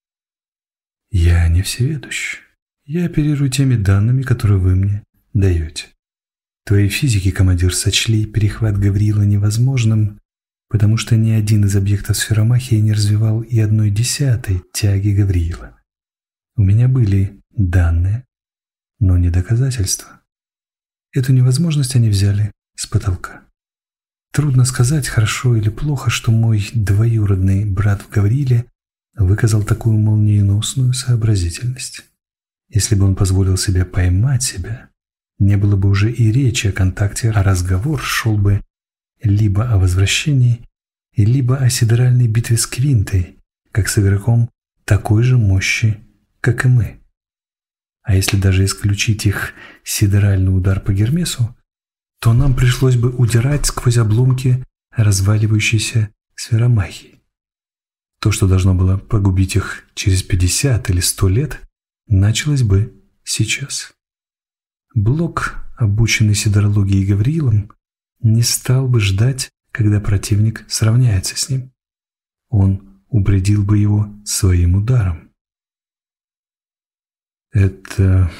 Я не всеведущ. Я оперирую теми данными, которые вы мне даете. Твои физики, командир, сочли перехват Гавриила невозможным, потому что ни один из объектов сферомахии не развивал и 1/10 тяги Гавриила. У меня были данные, но не доказательства. Эту невозможность они взяли с потолка. Трудно сказать, хорошо или плохо, что мой двоюродный брат в Гаврииле выказал такую молниеносную сообразительность. Если бы он позволил себе поймать себя, не было бы уже и речи о контакте, а разговор шел бы либо о возвращении, либо о сидеральной битве с Квинтой, как с игроком такой же мощи, как и мы. А если даже исключить их сидеральный удар по Гермесу, то нам пришлось бы удирать сквозь обломки разваливающейся сферомахии. То, что должно было погубить их через 50 или 100 лет, началось бы сейчас. Блок, обученный сидерологией Гавриилом, не стал бы ждать, когда противник сравняется с ним. Он упредил бы его своим ударом. Это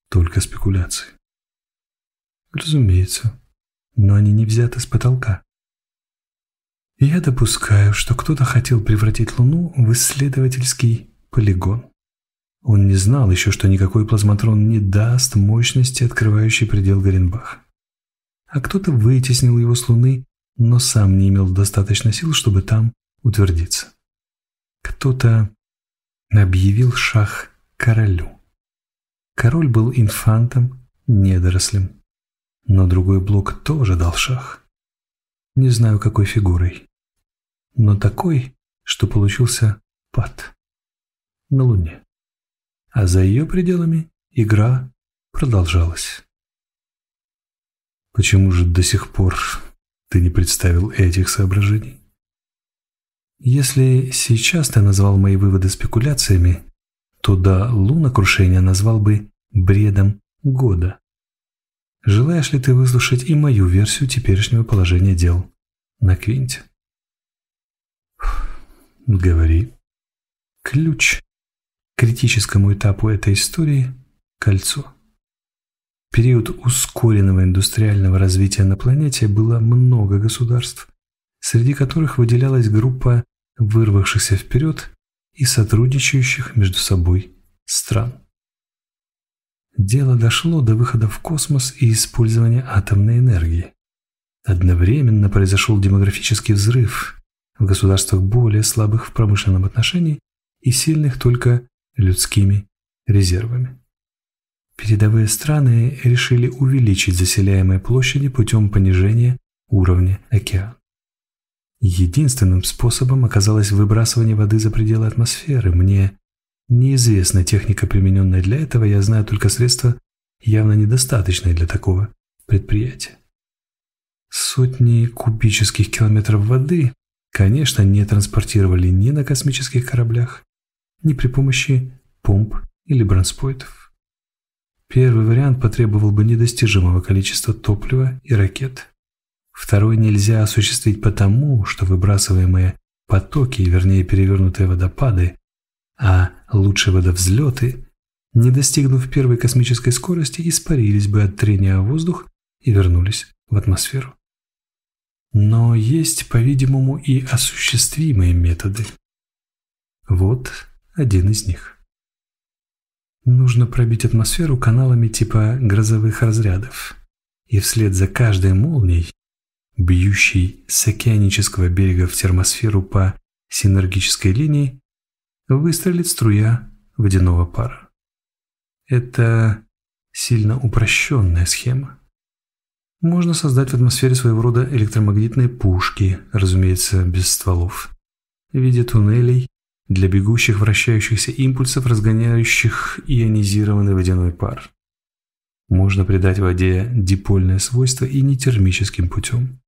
только спекуляции. Разумеется, но они не взяты с потолка. Я допускаю, что кто-то хотел превратить Луну в исследовательский полигон. Он не знал еще, что никакой плазматрон не даст мощности, открывающей предел Горенбаха. А кто-то вытеснил его с Луны, но сам не имел достаточно сил, чтобы там утвердиться. Кто-то объявил шах королю. Король был инфантом, недорослем. Но другой блок тоже дал шах. Не знаю, какой фигурой. Но такой, что получился пад на Луне. А за ее пределами игра продолжалась. Почему же до сих пор ты не представил этих соображений? Если сейчас ты назвал мои выводы спекуляциями, то до лунокрушения назвал бы бредом года. Желаешь ли ты выслушать и мою версию теперешнего положения дел на Квинте? Говори. Ключ к критическому этапу этой истории – кольцо. В период ускоренного индустриального развития на планете было много государств, среди которых выделялась группа вырвавшихся вперед и сотрудничающих между собой стран. Дело дошло до выхода в космос и использования атомной энергии. Одновременно произошел демографический взрыв в государствах более слабых в промышленном отношении и сильных только людскими резервами. Передовые страны решили увеличить заселяемые площади путем понижения уровня океана. Единственным способом оказалось выбрасывание воды за пределы атмосферы. Мне неизвестна техника, примененная для этого, я знаю только средства, явно недостаточные для такого предприятия. Сотни кубических километров воды, конечно, не транспортировали ни на космических кораблях, ни при помощи помп или бронспойтов. Первый вариант потребовал бы недостижимого количества топлива и ракет. Второй нельзя осуществить потому, что выбрасываемые потоки, вернее перевернутые водопады, а лучше водовзлеты, не достигнув первой космической скорости, испарились бы от трения о воздух и вернулись в атмосферу. Но есть, по-видимому, и осуществимые методы. Вот один из них. Нужно пробить атмосферу каналами типа грозовых разрядов, и вслед за каждой молнией, бьющей с океанического берега в термосферу по синергической линии, выстрелит струя водяного пара. Это сильно упрощенная схема. Можно создать в атмосфере своего рода электромагнитные пушки, разумеется, без стволов, в виде туннелей для бегущих вращающихся импульсов, разгоняющих ионизированный водяной пар. Можно придать воде дипольное свойство и нетермическим путем.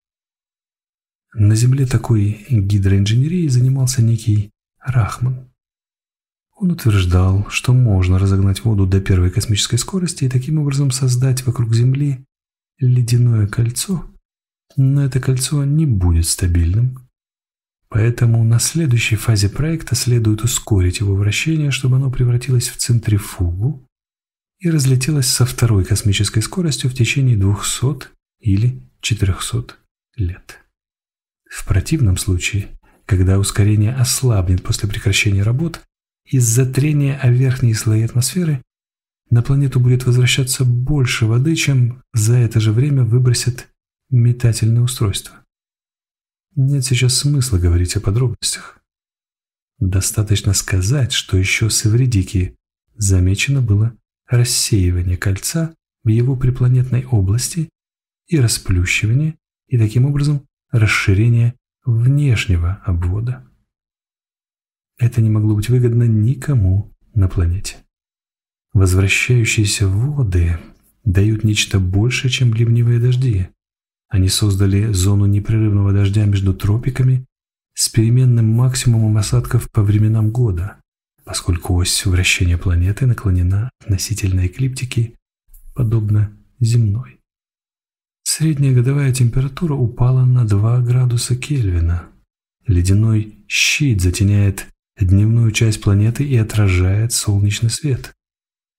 На Земле такой гидроинженерией занимался некий Рахман. Он утверждал, что можно разогнать воду до первой космической скорости и таким образом создать вокруг Земли ледяное кольцо, но это кольцо не будет стабильным. Поэтому на следующей фазе проекта следует ускорить его вращение, чтобы оно превратилось в центрифугу и разлетелось со второй космической скоростью в течение 200 или 400 лет. В противном случае, когда ускорение ослабнет после прекращения работ, из-за трения о верхние слои атмосферы на планету будет возвращаться больше воды, чем за это же время выбросят метательные устройства. Нет сейчас смысла говорить о подробностях. Достаточно сказать, что еще с Эвридики замечено было рассеивание кольца в его припланетной области и расплющивание, и таким образом расширение внешнего обвода. Это не могло быть выгодно никому на планете. Возвращающиеся воды дают нечто большее, чем ливневые дожди. Они создали зону непрерывного дождя между тропиками с переменным максимумом осадков по временам года, поскольку ось вращения планеты наклонена относительно эклиптики, подобно земной. Средняя годовая температура упала на 2 градуса Кельвина. Ледяной щит затеняет дневную часть планеты и отражает солнечный свет.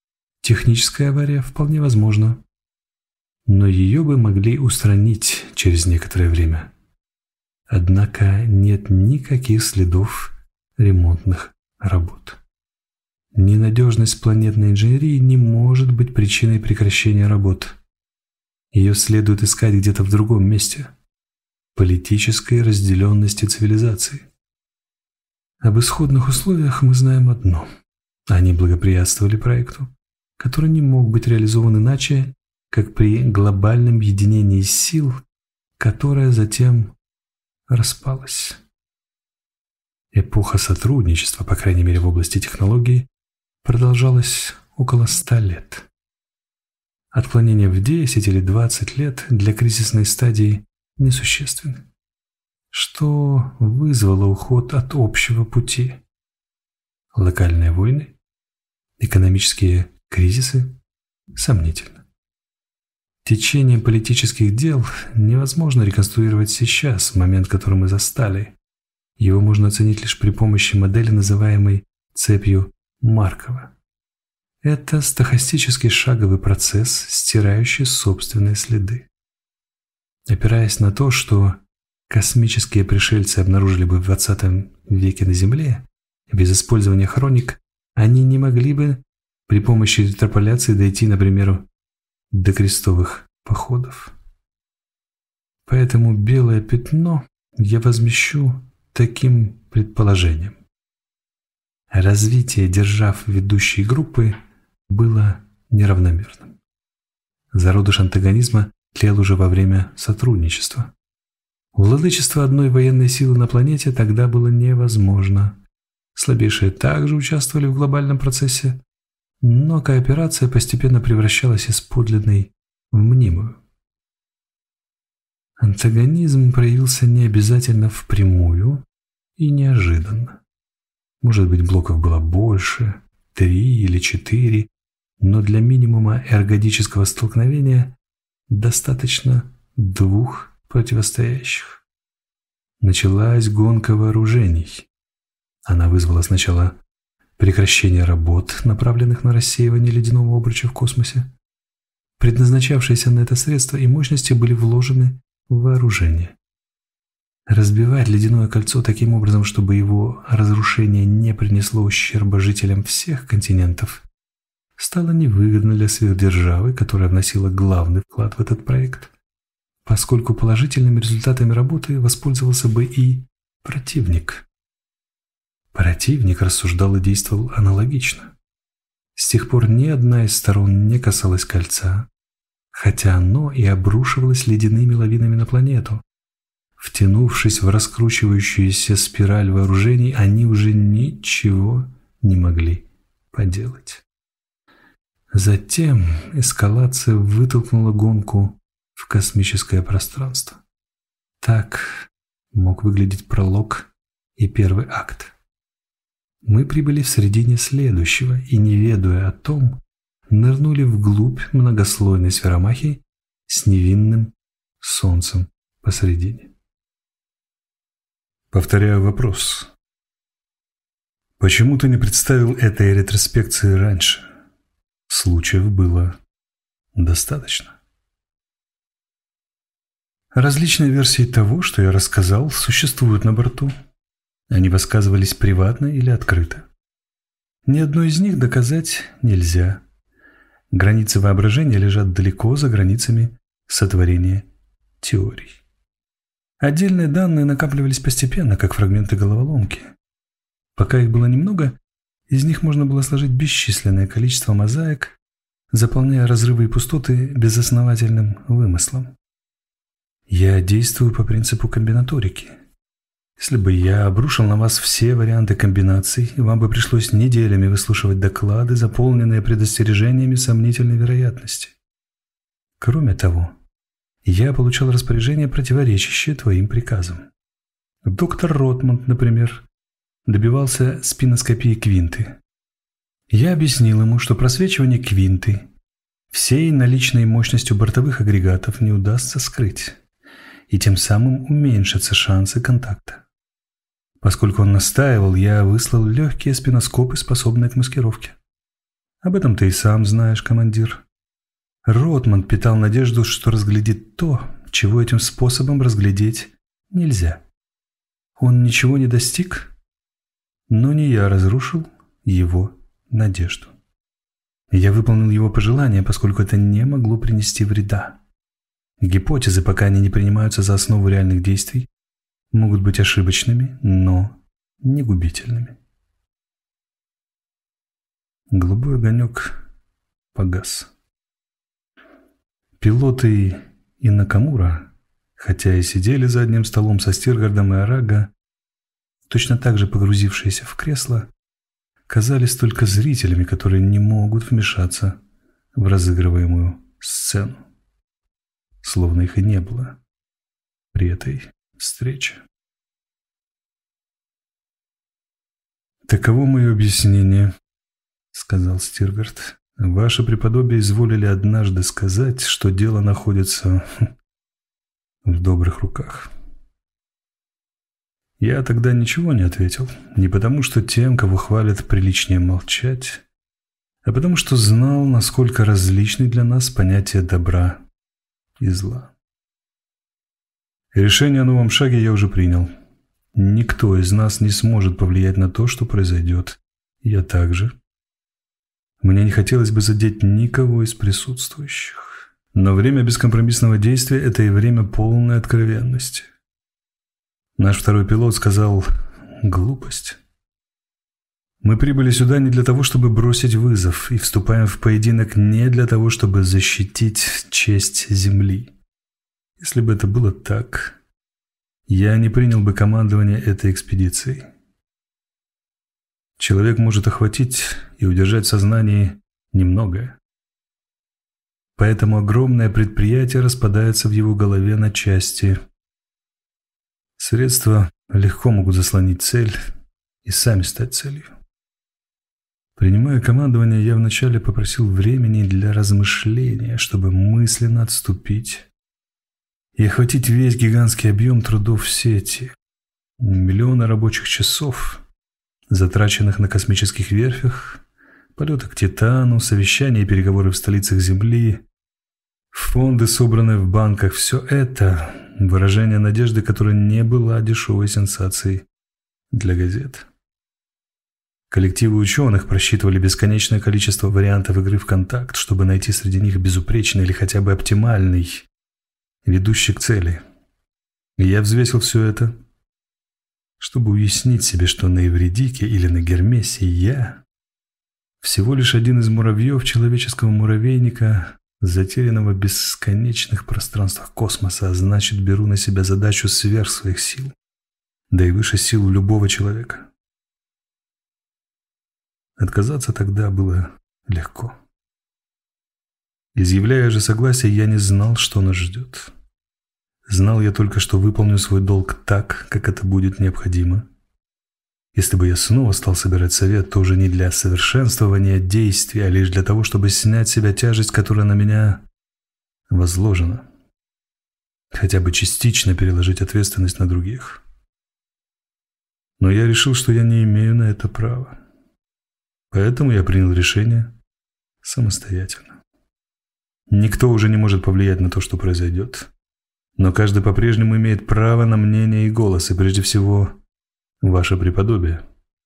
Техническая авария вполне возможна, но ее бы могли устранить через некоторое время. Однако нет никаких следов ремонтных работ. Ненадежность планетной инженерии не может быть причиной прекращения работ. Ее следует искать где-то в другом месте – политической разделенности цивилизации. Об исходных условиях мы знаем одно – они благоприятствовали проекту, который не мог быть реализован иначе, как при глобальном единении сил, которое затем распалось. Эпоха сотрудничества, по крайней мере в области технологий, продолжалась около 100 лет. Отклонения в 10 или 20 лет для кризисной стадии несущественны, что вызвало уход от общего пути. Локальные войны, экономические кризисы – сомнительно. Течение политических дел невозможно реконструировать сейчас, момент, который мы застали. Его можно оценить лишь при помощи модели, называемой цепью Маркова. Это стохастический шаговый процесс, стирающий собственные следы. Опираясь на то, что космические пришельцы обнаружили бы в 20 веке на Земле, без использования хроник, они не могли бы при помощи экстраполяции дойти, например, до крестовых походов. Поэтому белое пятно я возмещу таким предположением. Развитие держав ведущей группы было неравномерным. Зародыш антагонизма тлел уже во время сотрудничества. Владычество одной военной силы на планете тогда было невозможно. Слабейшие также участвовали в глобальном процессе, но кооперация постепенно превращалась из подлинной в мнимую. Антагонизм проявился не обязательно впрямую и неожиданно. Может быть, блоков было больше, 3 или 4, но для минимума эргодического столкновения достаточно 2 противостоящих. Началась гонка вооружений. Она вызвала сначала прекращение работ, направленных на рассеивание ледяного обруча в космосе. Предназначавшиеся на это средства и мощности были вложены в вооружение. Разбивать ледяное кольцо таким образом, чтобы его разрушение не принесло ущерба жителям всех континентов, стало невыгодно для сверхдержавы, которая вносила главный вклад в этот проект, поскольку положительными результатами работы воспользовался бы и противник. Противник рассуждал и действовал аналогично. С тех пор ни одна из сторон не касалась кольца, хотя оно и обрушивалось ледяными лавинами на планету. Втянувшись в раскручивающуюся спираль вооружений, они уже ничего не могли поделать. Затем эскалация вытолкнула гонку в космическое пространство. Так мог выглядеть пролог и первый акт. Мы прибыли в середине следующего и, не ведая о том, нырнули вглубь многослойной сферомахи с невинным солнцем посредине. Повторяю вопрос. Почему ты не представил этой ретроспекции раньше? Случаев было достаточно. Различные версии того, что я рассказал, существуют на борту. Они высказывались приватно или открыто. Ни одной из них доказать нельзя. Границы воображения лежат далеко за границами сотворения теорий. Отдельные данные накапливались постепенно, как фрагменты головоломки. Пока их было немного, из них можно было сложить бесчисленное количество мозаик, заполняя разрывы и пустоты безосновательным вымыслом. Я действую по принципу комбинаторики. Если бы я обрушил на вас все варианты комбинаций, вам бы пришлось неделями выслушивать доклады, заполненные предостережениями сомнительной вероятности. Кроме того, я получал распоряжение, противоречащее твоим приказам. Доктор Ротмунд, например, добивался спиноскопии квинты. Я объяснил ему, что просвечивание квинты всей наличной мощностью бортовых агрегатов не удастся скрыть, и тем самым уменьшатся шансы контакта. Поскольку он настаивал, я выслал легкие спиноскопы, способные к маскировке. Об этом ты и сам знаешь, командир. Ротман питал надежду, что разглядит то, чего этим способом разглядеть нельзя. Он ничего не достиг, но не я разрушил его надежду. Я выполнил его пожелание, поскольку это не могло принести вреда. Гипотезы, пока они не принимаются за основу реальных действий, могут быть ошибочными, но не губительными. Голубой огонек погас. Пилоты и Накамура, хотя и сидели за одним столом со Стиргардом и Арага, точно так же погрузившиеся в кресло, казались только зрителями, которые не могут вмешаться в разыгрываемую сцену. Словно их и не было при этой встрече. «Таково мое объяснение», — сказал Стиргард. «Ваше преподобие изволили однажды сказать, что дело находится в добрых руках». Я тогда ничего не ответил, не потому что тем, кого хвалят, приличнее молчать, а потому что знал, насколько различны для нас понятия добра и зла. Решение о новом шаге я уже принял. Никто из нас не сможет повлиять на то, что произойдет. Я также. Мне не хотелось бы задеть никого из присутствующих. Но время бескомпромиссного действия – это и время полной откровенности. Наш второй пилот сказал «глупость». Мы прибыли сюда не для того, чтобы бросить вызов, и вступаем в поединок не для того, чтобы защитить честь Земли. Если бы это было так, я не принял бы командование этой экспедицией. Человек может охватить и удержать в сознании немногое. Поэтому огромное предприятие распадается в его голове на части. Средства легко могут заслонить цель и сами стать целью. Принимая командование, я вначале попросил времени для размышления, чтобы мысленно отступить и охватить весь гигантский объем трудов в сети. Миллионы рабочих часов, затраченных на космических верфях, полеты к Титану, совещания и переговоры в столицах Земли, фонды, собранные в банках – все это – выражение надежды, которая не была дешевой сенсацией для газет. Коллективы ученых просчитывали бесконечное количество вариантов игры в контакт, чтобы найти среди них безупречный или хотя бы оптимальный, ведущий к цели. И я взвесил все это, чтобы уяснить себе, что на Эвридике или на Гермесе я всего лишь один из муравьев человеческого муравейника, затерянного в бесконечных пространствах космоса, а значит, беру на себя задачу сверх своих сил, да и выше сил любого человека. Отказаться тогда было легко. Изъявляя же согласие, я не знал, что нас ждет. Знал я только, что выполню свой долг так, как это будет необходимо. Если бы я снова стал собирать совет, то уже не для совершенствования действий, а лишь для того, чтобы снять с себя тяжесть, которая на меня возложена. Хотя бы частично переложить ответственность на других. Но я решил, что я не имею на это права. Поэтому я принял решение самостоятельно. Никто уже не может повлиять на то, что произойдет. Но каждый по-прежнему имеет право на мнение и голос, и прежде всего ваше преподобие.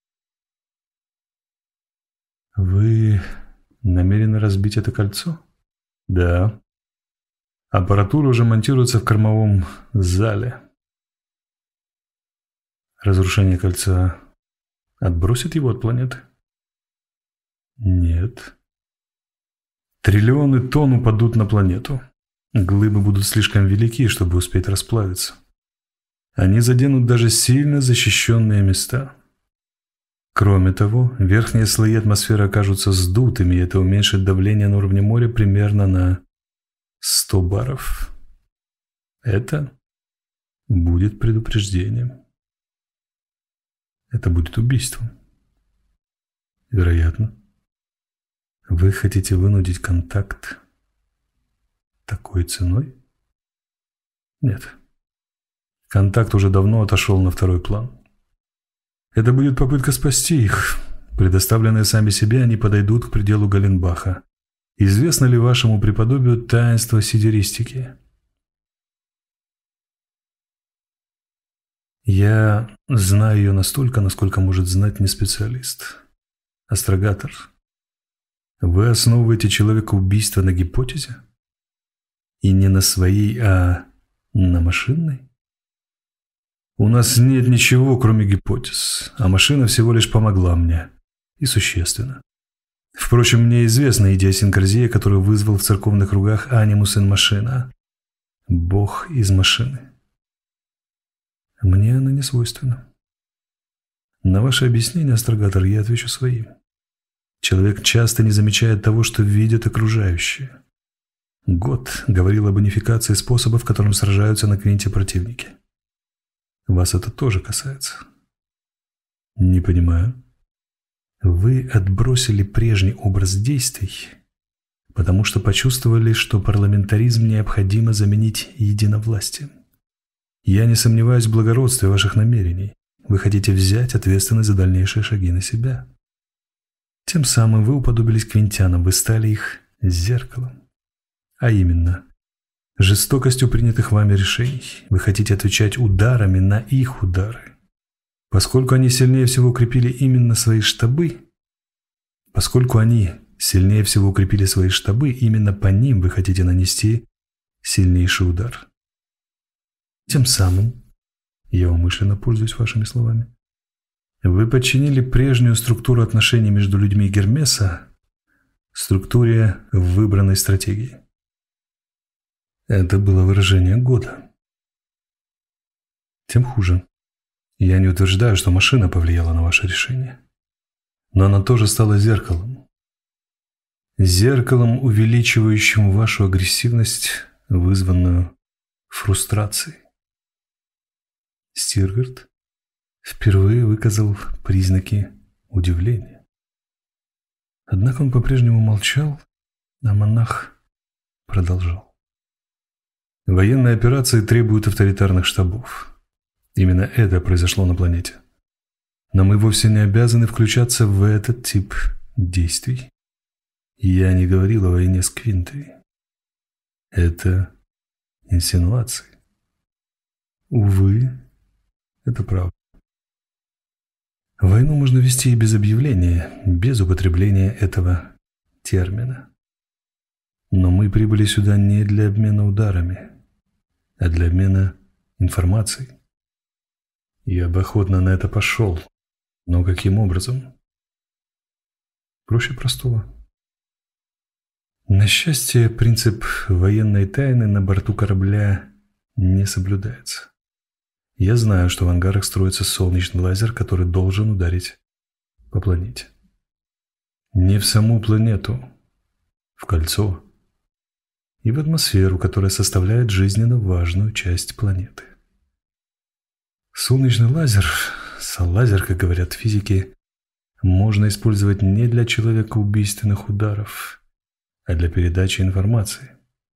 Вы намерены разбить это кольцо? Да. Аппаратура уже монтируется в кормовом зале. Разрушение кольца отбросит его от планеты? Нет. Триллионы тонн упадут на планету. Глыбы будут слишком велики, чтобы успеть расплавиться. Они заденут даже сильно защищенные места. Кроме того, верхние слои атмосферы окажутся сдутыми, и это уменьшит давление на уровне моря примерно на 100 баров. Это будет предупреждением. Это будет убийством. Вероятно. Вы хотите вынудить контакт такой ценой? Нет. Контакт уже давно отошел на второй план. Это будет попытка спасти их. Предоставленные сами себе, они подойдут к пределу Галенбаха. Известно ли вашему преподобию таинство сидеристики? Я знаю ее настолько, насколько может знать не специалист. Астрогатор, вы основываете человекоубийство на гипотезе? И не на своей, а на машинной? У нас нет ничего, кроме гипотез, а машина всего лишь помогла мне. И существенно. Впрочем, мне известна идиосинкразия, которую вызвал в церковных кругах анимус ин машина. Бог из машины. Мне она не свойственна. На ваше объяснение, астрогатор, я отвечу своим. Человек часто не замечает того, что видят окружающие. Гот говорил об унификации способов, которым сражаются на квинте противники. Вас это тоже касается. Не понимаю. Вы отбросили прежний образ действий, потому что почувствовали, что парламентаризм необходимо заменить единовластием. Я не сомневаюсь в благородстве ваших намерений. Вы хотите взять ответственность за дальнейшие шаги на себя. Тем самым вы уподобились квинтянам, вы стали их зеркалом. А именно, жестокостью принятых вами решений. Вы хотите отвечать ударами на их удары. Поскольку они сильнее всего укрепили именно свои штабы, именно по ним вы хотите нанести сильнейший удар. Тем самым, я умышленно пользуюсь вашими словами, вы подчинили прежнюю структуру отношений между людьми Гермеса структуре выбранной стратегии. Это было выражение года. Тем хуже. Я не утверждаю, что машина повлияла на ваше решение. Но она тоже стала зеркалом. Зеркалом, увеличивающим вашу агрессивность, вызванную фрустрацией. Стиргард впервые выказал признаки удивления. Однако он по-прежнему молчал, а монах продолжал. Военные операции требуют авторитарных штабов. Именно это произошло на планете. Но мы вовсе не обязаны включаться в этот тип действий. Я не говорил о войне с Квинтой. Это инсинуации. Увы, это правда. Войну можно вести и без объявления, без употребления этого термина. Но мы прибыли сюда не для обмена ударами, а для обмена информацией. Я бы охотно на это пошел, но каким образом? Проще простого. На счастье, принцип военной тайны на борту корабля не соблюдается. Я знаю, что в ангарах строится солнечный лазер, который должен ударить по планете. Не в саму планету, в кольцо и в атмосферу, которая составляет жизненно важную часть планеты. Солнечный лазер, лазер, как говорят физики, можно использовать не для человекоубийственных ударов, а для передачи информации.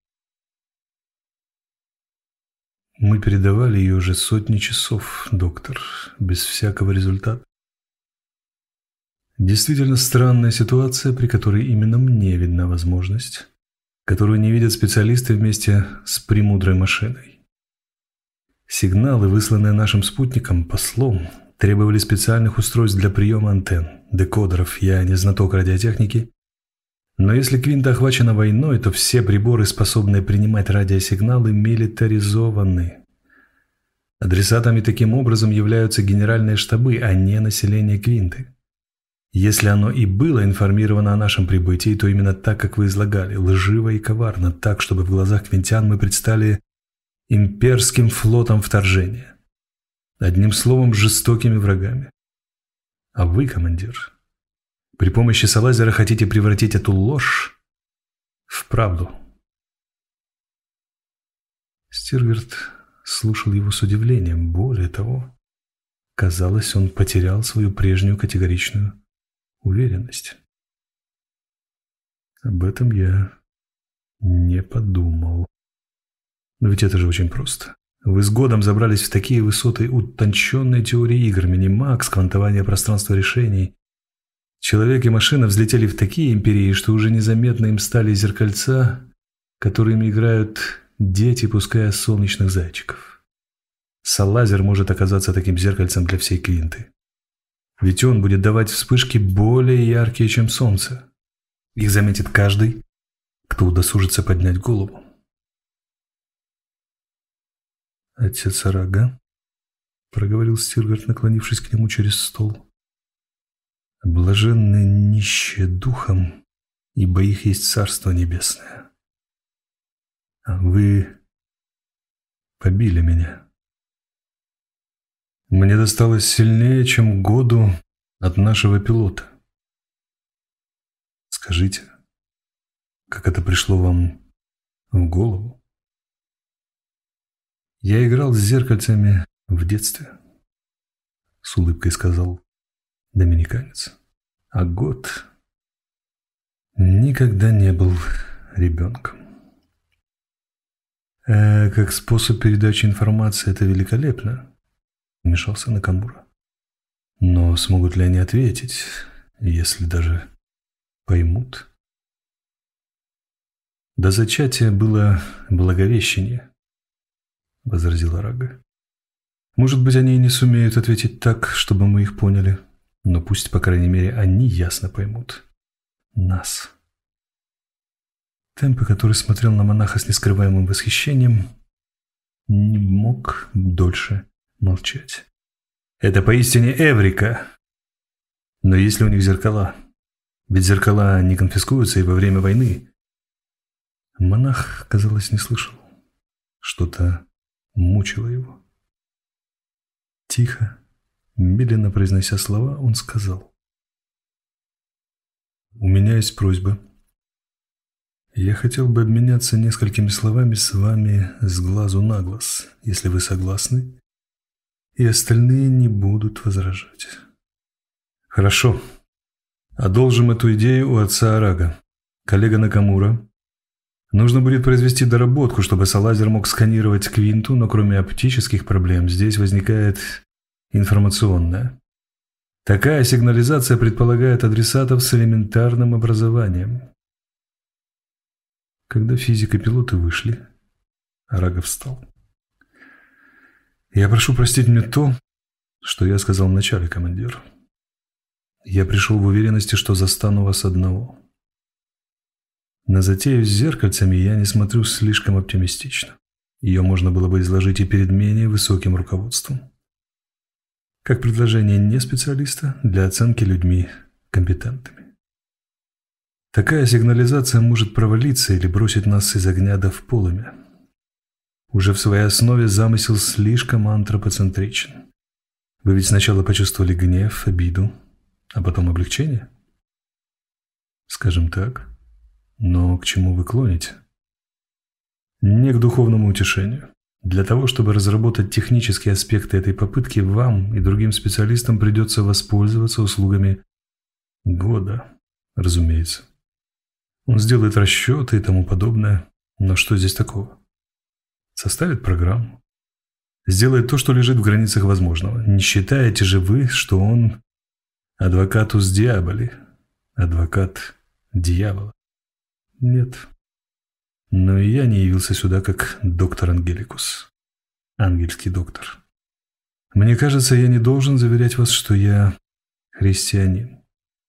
Мы передавали ее уже сотни часов, доктор, без всякого результата. Действительно странная ситуация, при которой именно мне видна возможность, которую не видят специалисты вместе с премудрой машиной. Сигналы, высланные нашим спутником, послом, требовали специальных устройств для приема антенн, декодеров. Я не знаток радиотехники. Но если Квинта охвачена войной, то все приборы, способные принимать радиосигналы, милитаризованы. Адресатами таким образом являются генеральные штабы, а не население Квинты. Если оно и было информировано о нашем прибытии, то именно так, как вы излагали, лживо и коварно, так, чтобы в глазах квинтян мы предстали имперским флотом вторжения. Одним словом, жестокими врагами. А вы, командир, при помощи салазера хотите превратить эту ложь в правду. Стиргард слушал его с удивлением. Более того, казалось, он потерял свою прежнюю категоричную уверенность. Об этом я не подумал. Но ведь это же очень просто. Вы с годом забрались в такие высоты утонченной теории игр, минимакс, квантование пространства решений. Человек и машина взлетели в такие империи, что уже незаметно им стали зеркальца, которыми играют дети, пуская солнечных зайчиков. Салазер может оказаться таким зеркальцем для всей Квинты. Ведь он будет давать вспышки более яркие, чем солнце. Их заметит каждый, кто удосужится поднять голову. «Отец Арага», — проговорил Стиргард, наклонившись к нему через стол, — «блаженны нищие духом, ибо их есть Царство Небесное. А вы побили меня. Мне досталось сильнее, чем году от нашего пилота. Скажите, как это пришло вам в голову?» «Я играл с зеркальцами в детстве», — с улыбкой сказал доминиканец. «А год никогда не был ребенком. Как способ передачи информации это великолепно», — вмешался Накамура. «Но смогут ли они ответить, если даже поймут?» «До зачатия было Благовещение», — возразил Арага. «Может быть, они и не сумеют ответить так, чтобы мы их поняли, но пусть, по крайней мере, они ясно поймут нас». Темпе, который смотрел на монаха с нескрываемым восхищением, не мог дольше молчать. «Это поистине Эврика! Но есть ли у них зеркала? Ведь зеркала не конфискуются и во время войны». Монах, казалось, не слышал. Что-то мучило его. Тихо, медленно произнося слова, он сказал: «У меня есть просьба. Я хотел бы обменяться несколькими словами с вами с глазу на глаз, если вы согласны, и остальные не будут возражать». «Хорошо. Одолжим эту идею у отца Арага. Коллега Накамура. Нужно будет произвести доработку, чтобы Салазер мог сканировать Квинту, но кроме оптических проблем здесь возникает информационная. Такая сигнализация предполагает адресатов с элементарным образованием». Когда физик и пилоты вышли, Арага встал. «Я прошу простить мне то, что я сказал вначале, командир. Я пришел в уверенности, что застану вас одного. На затею с зеркальцами я не смотрю слишком оптимистично. Ее можно было бы изложить и перед менее высоким руководством. Как предложение не специалиста для оценки людьми компетентными. Такая сигнализация может провалиться или бросить нас из огня до в полымя. Уже в своей основе замысел слишком антропоцентричен. Вы ведь сначала почувствовали гнев, обиду, а потом облегчение? Скажем так. Но к чему вы клоните? Не к духовному утешению. Для того, чтобы разработать технические аспекты этой попытки, вам и другим специалистам придется воспользоваться услугами Года, разумеется. Он сделает расчеты и тому подобное. Но что здесь такого? Составит программу. Сделает то, что лежит в границах возможного. Не считаете же вы, что он адвокатус диаболи, адвокат дьявола? Нет. Но и я не явился сюда как доктор Ангеликус. Ангельский доктор. Мне кажется, я не должен заверять вас, что я христианин.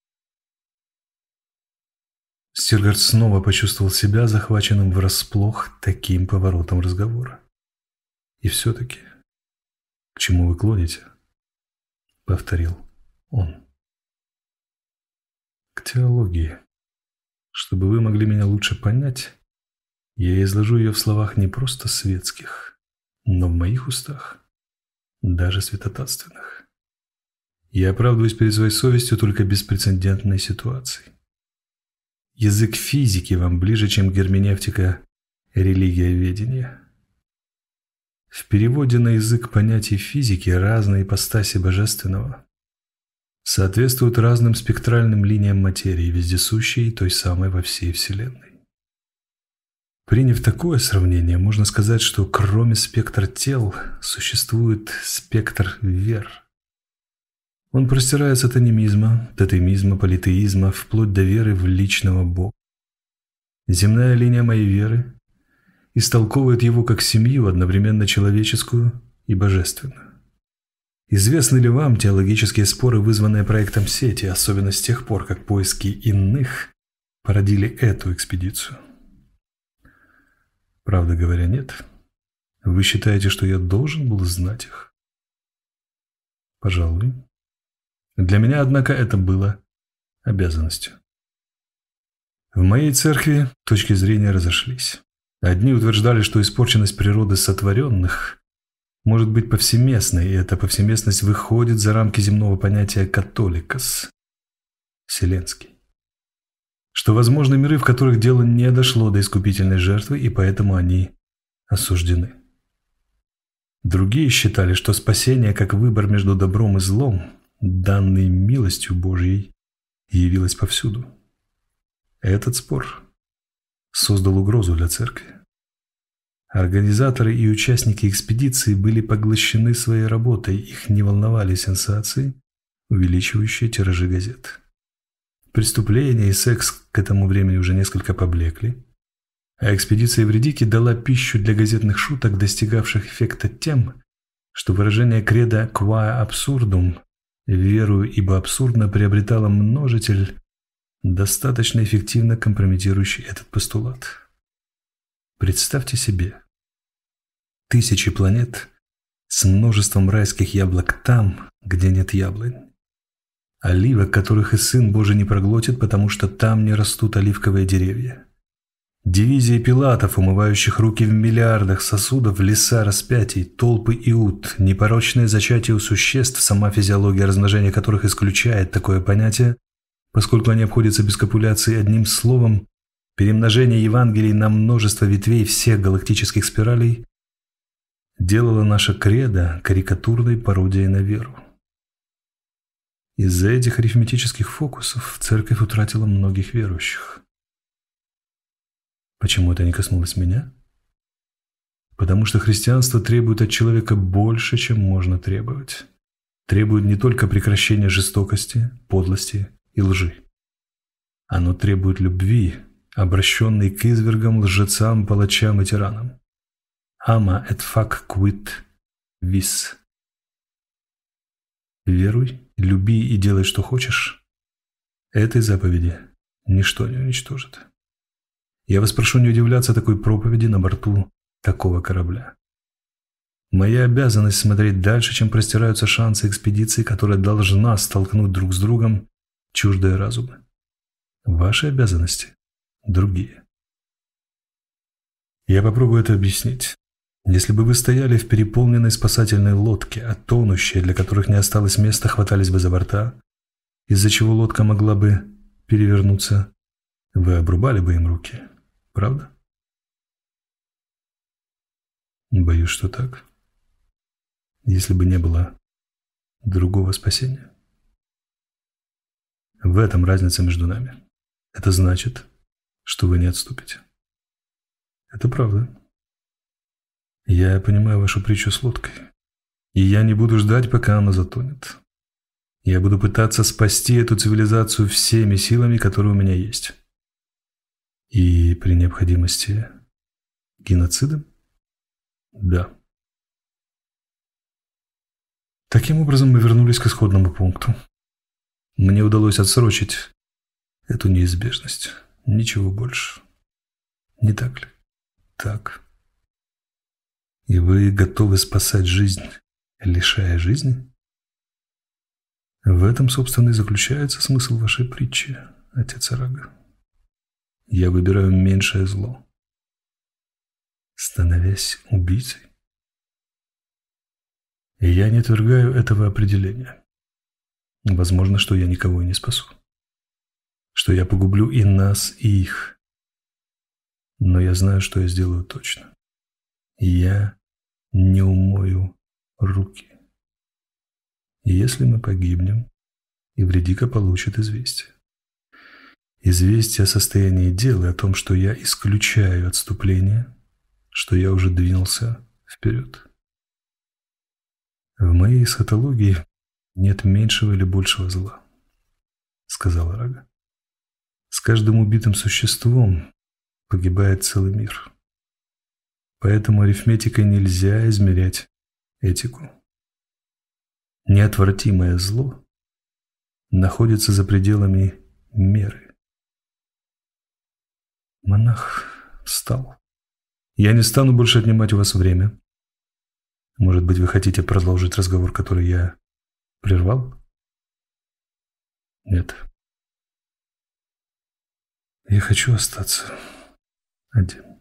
Стиргард снова почувствовал себя захваченным врасплох таким поворотом разговора. И все-таки, к чему вы клоните? Повторил он. К теологии. Чтобы вы могли меня лучше понять, я изложу ее в словах не просто светских, но в моих устах, даже святотатственных. Я оправдываюсь перед своей совестью только беспрецедентной ситуацией. Язык физики вам ближе, чем герменевтика религиоведения. В переводе на язык понятий физики разные ипостаси божественного соответствуют разным спектральным линиям материи, вездесущей и той самой во всей Вселенной. Приняв такое сравнение, можно сказать, что кроме спектра тел существует спектр вер. Он простирается от анимизма, тотемизма, политеизма, вплоть до веры в личного Бога. Земная линия моей веры истолковывает его как семью, одновременно человеческую и божественную. Известны ли вам теологические споры, вызванные проектом сети, особенно с тех пор, как поиски иных породили эту экспедицию? Правда говоря, нет. Вы считаете, что я должен был знать их? Пожалуй. Для меня, однако, это было обязанностью. В моей церкви точки зрения разошлись. Одни утверждали, что испорченность природы сотворенных может быть повсеместной, и эта повсеместность выходит за рамки земного понятия «католикос» – «вселенский». Что возможны миры, в которых дело не дошло до искупительной жертвы, и поэтому они осуждены. Другие считали, что спасение, как выбор между добром и злом, данный милостью Божьей, явилось повсюду. Этот спор создал угрозу для церкви. Организаторы и участники экспедиции были поглощены своей работой, их не волновали сенсации, увеличивающие тиражи газет. Преступления и секс к этому времени уже несколько поблекли, а экспедиция Эвридики дала пищу для газетных шуток, достигавших эффекта тем, что выражение кредо «qua absurdum» «верую, ибо абсурдно» приобретало множитель, достаточно эффективно компрометирующий этот постулат. Представьте себе тысячи планет с множеством райских яблок там, где нет яблонь. Оливок, которых и Сын Божий не проглотит, потому что там не растут оливковые деревья. Дивизии пилатов, умывающих руки в миллиардах сосудов, леса распятий, толпы иуд, непорочное зачатие у существ, сама физиология размножения которых исключает такое понятие, поскольку они обходятся без копуляции, одним словом, перемножение Евангелий на множество ветвей всех галактических спиралей делало наше кредо карикатурной пародией на веру. Из-за этих арифметических фокусов церковь утратила многих верующих. Почему это не коснулось меня? Потому что христианство требует от человека больше, чем можно требовать. Требует не только прекращения жестокости, подлости и лжи. Оно требует любви, обращенной к извергам, лжецам, палачам и тиранам. Ama et fac quid vis. Веруй, люби и делай, что хочешь. Этой заповеди ничто не уничтожит. Я вас прошу не удивляться такой проповеди на борту такого корабля. Моя обязанность смотреть дальше, чем простираются шансы экспедиции, которая должна столкнуть друг с другом чуждые разумы. Ваши обязанности другие. Я попробую это объяснить. Если бы вы стояли в переполненной спасательной лодке, а тонущие, для которых не осталось места, хватались бы за борта, из-за чего лодка могла бы перевернуться, вы обрубали бы им руки, правда? Боюсь, что так. Если бы не было другого спасения. В этом разница между нами. Это значит, что вы не отступите. Это правда. Я понимаю вашу притчу с лодкой. И я не буду ждать, пока она затонет. Я буду пытаться спасти эту цивилизацию всеми силами, которые у меня есть. И при необходимости геноцидом? Да. Таким образом, мы вернулись к исходному пункту. Мне удалось отсрочить эту неизбежность. Ничего больше. Не так ли? Так. И вы готовы спасать жизнь, лишая жизни? В этом, собственно, и заключается смысл вашей притчи, отец Арага. Я выбираю меньшее зло, становясь убийцей. И я не отвергаю этого определения. Возможно, что я никого и не спасу. Что я погублю и нас, и их. Но я знаю, что я сделаю точно. Я не умою руки. И если мы погибнем, Эвридика получит известие. Известие о состоянии дела, о том, что я исключаю отступление, что я уже двинулся вперед. В моей эсхатологии нет меньшего или большего зла, сказала Рага. С каждым убитым существом погибает целый мир. Поэтому арифметикой нельзя измерять этику. Неотвратимое зло находится за пределами меры. Монах встал. Я не стану больше отнимать у вас время. Может быть, вы хотите продолжить разговор, который я прервал? Нет. Я хочу остаться один.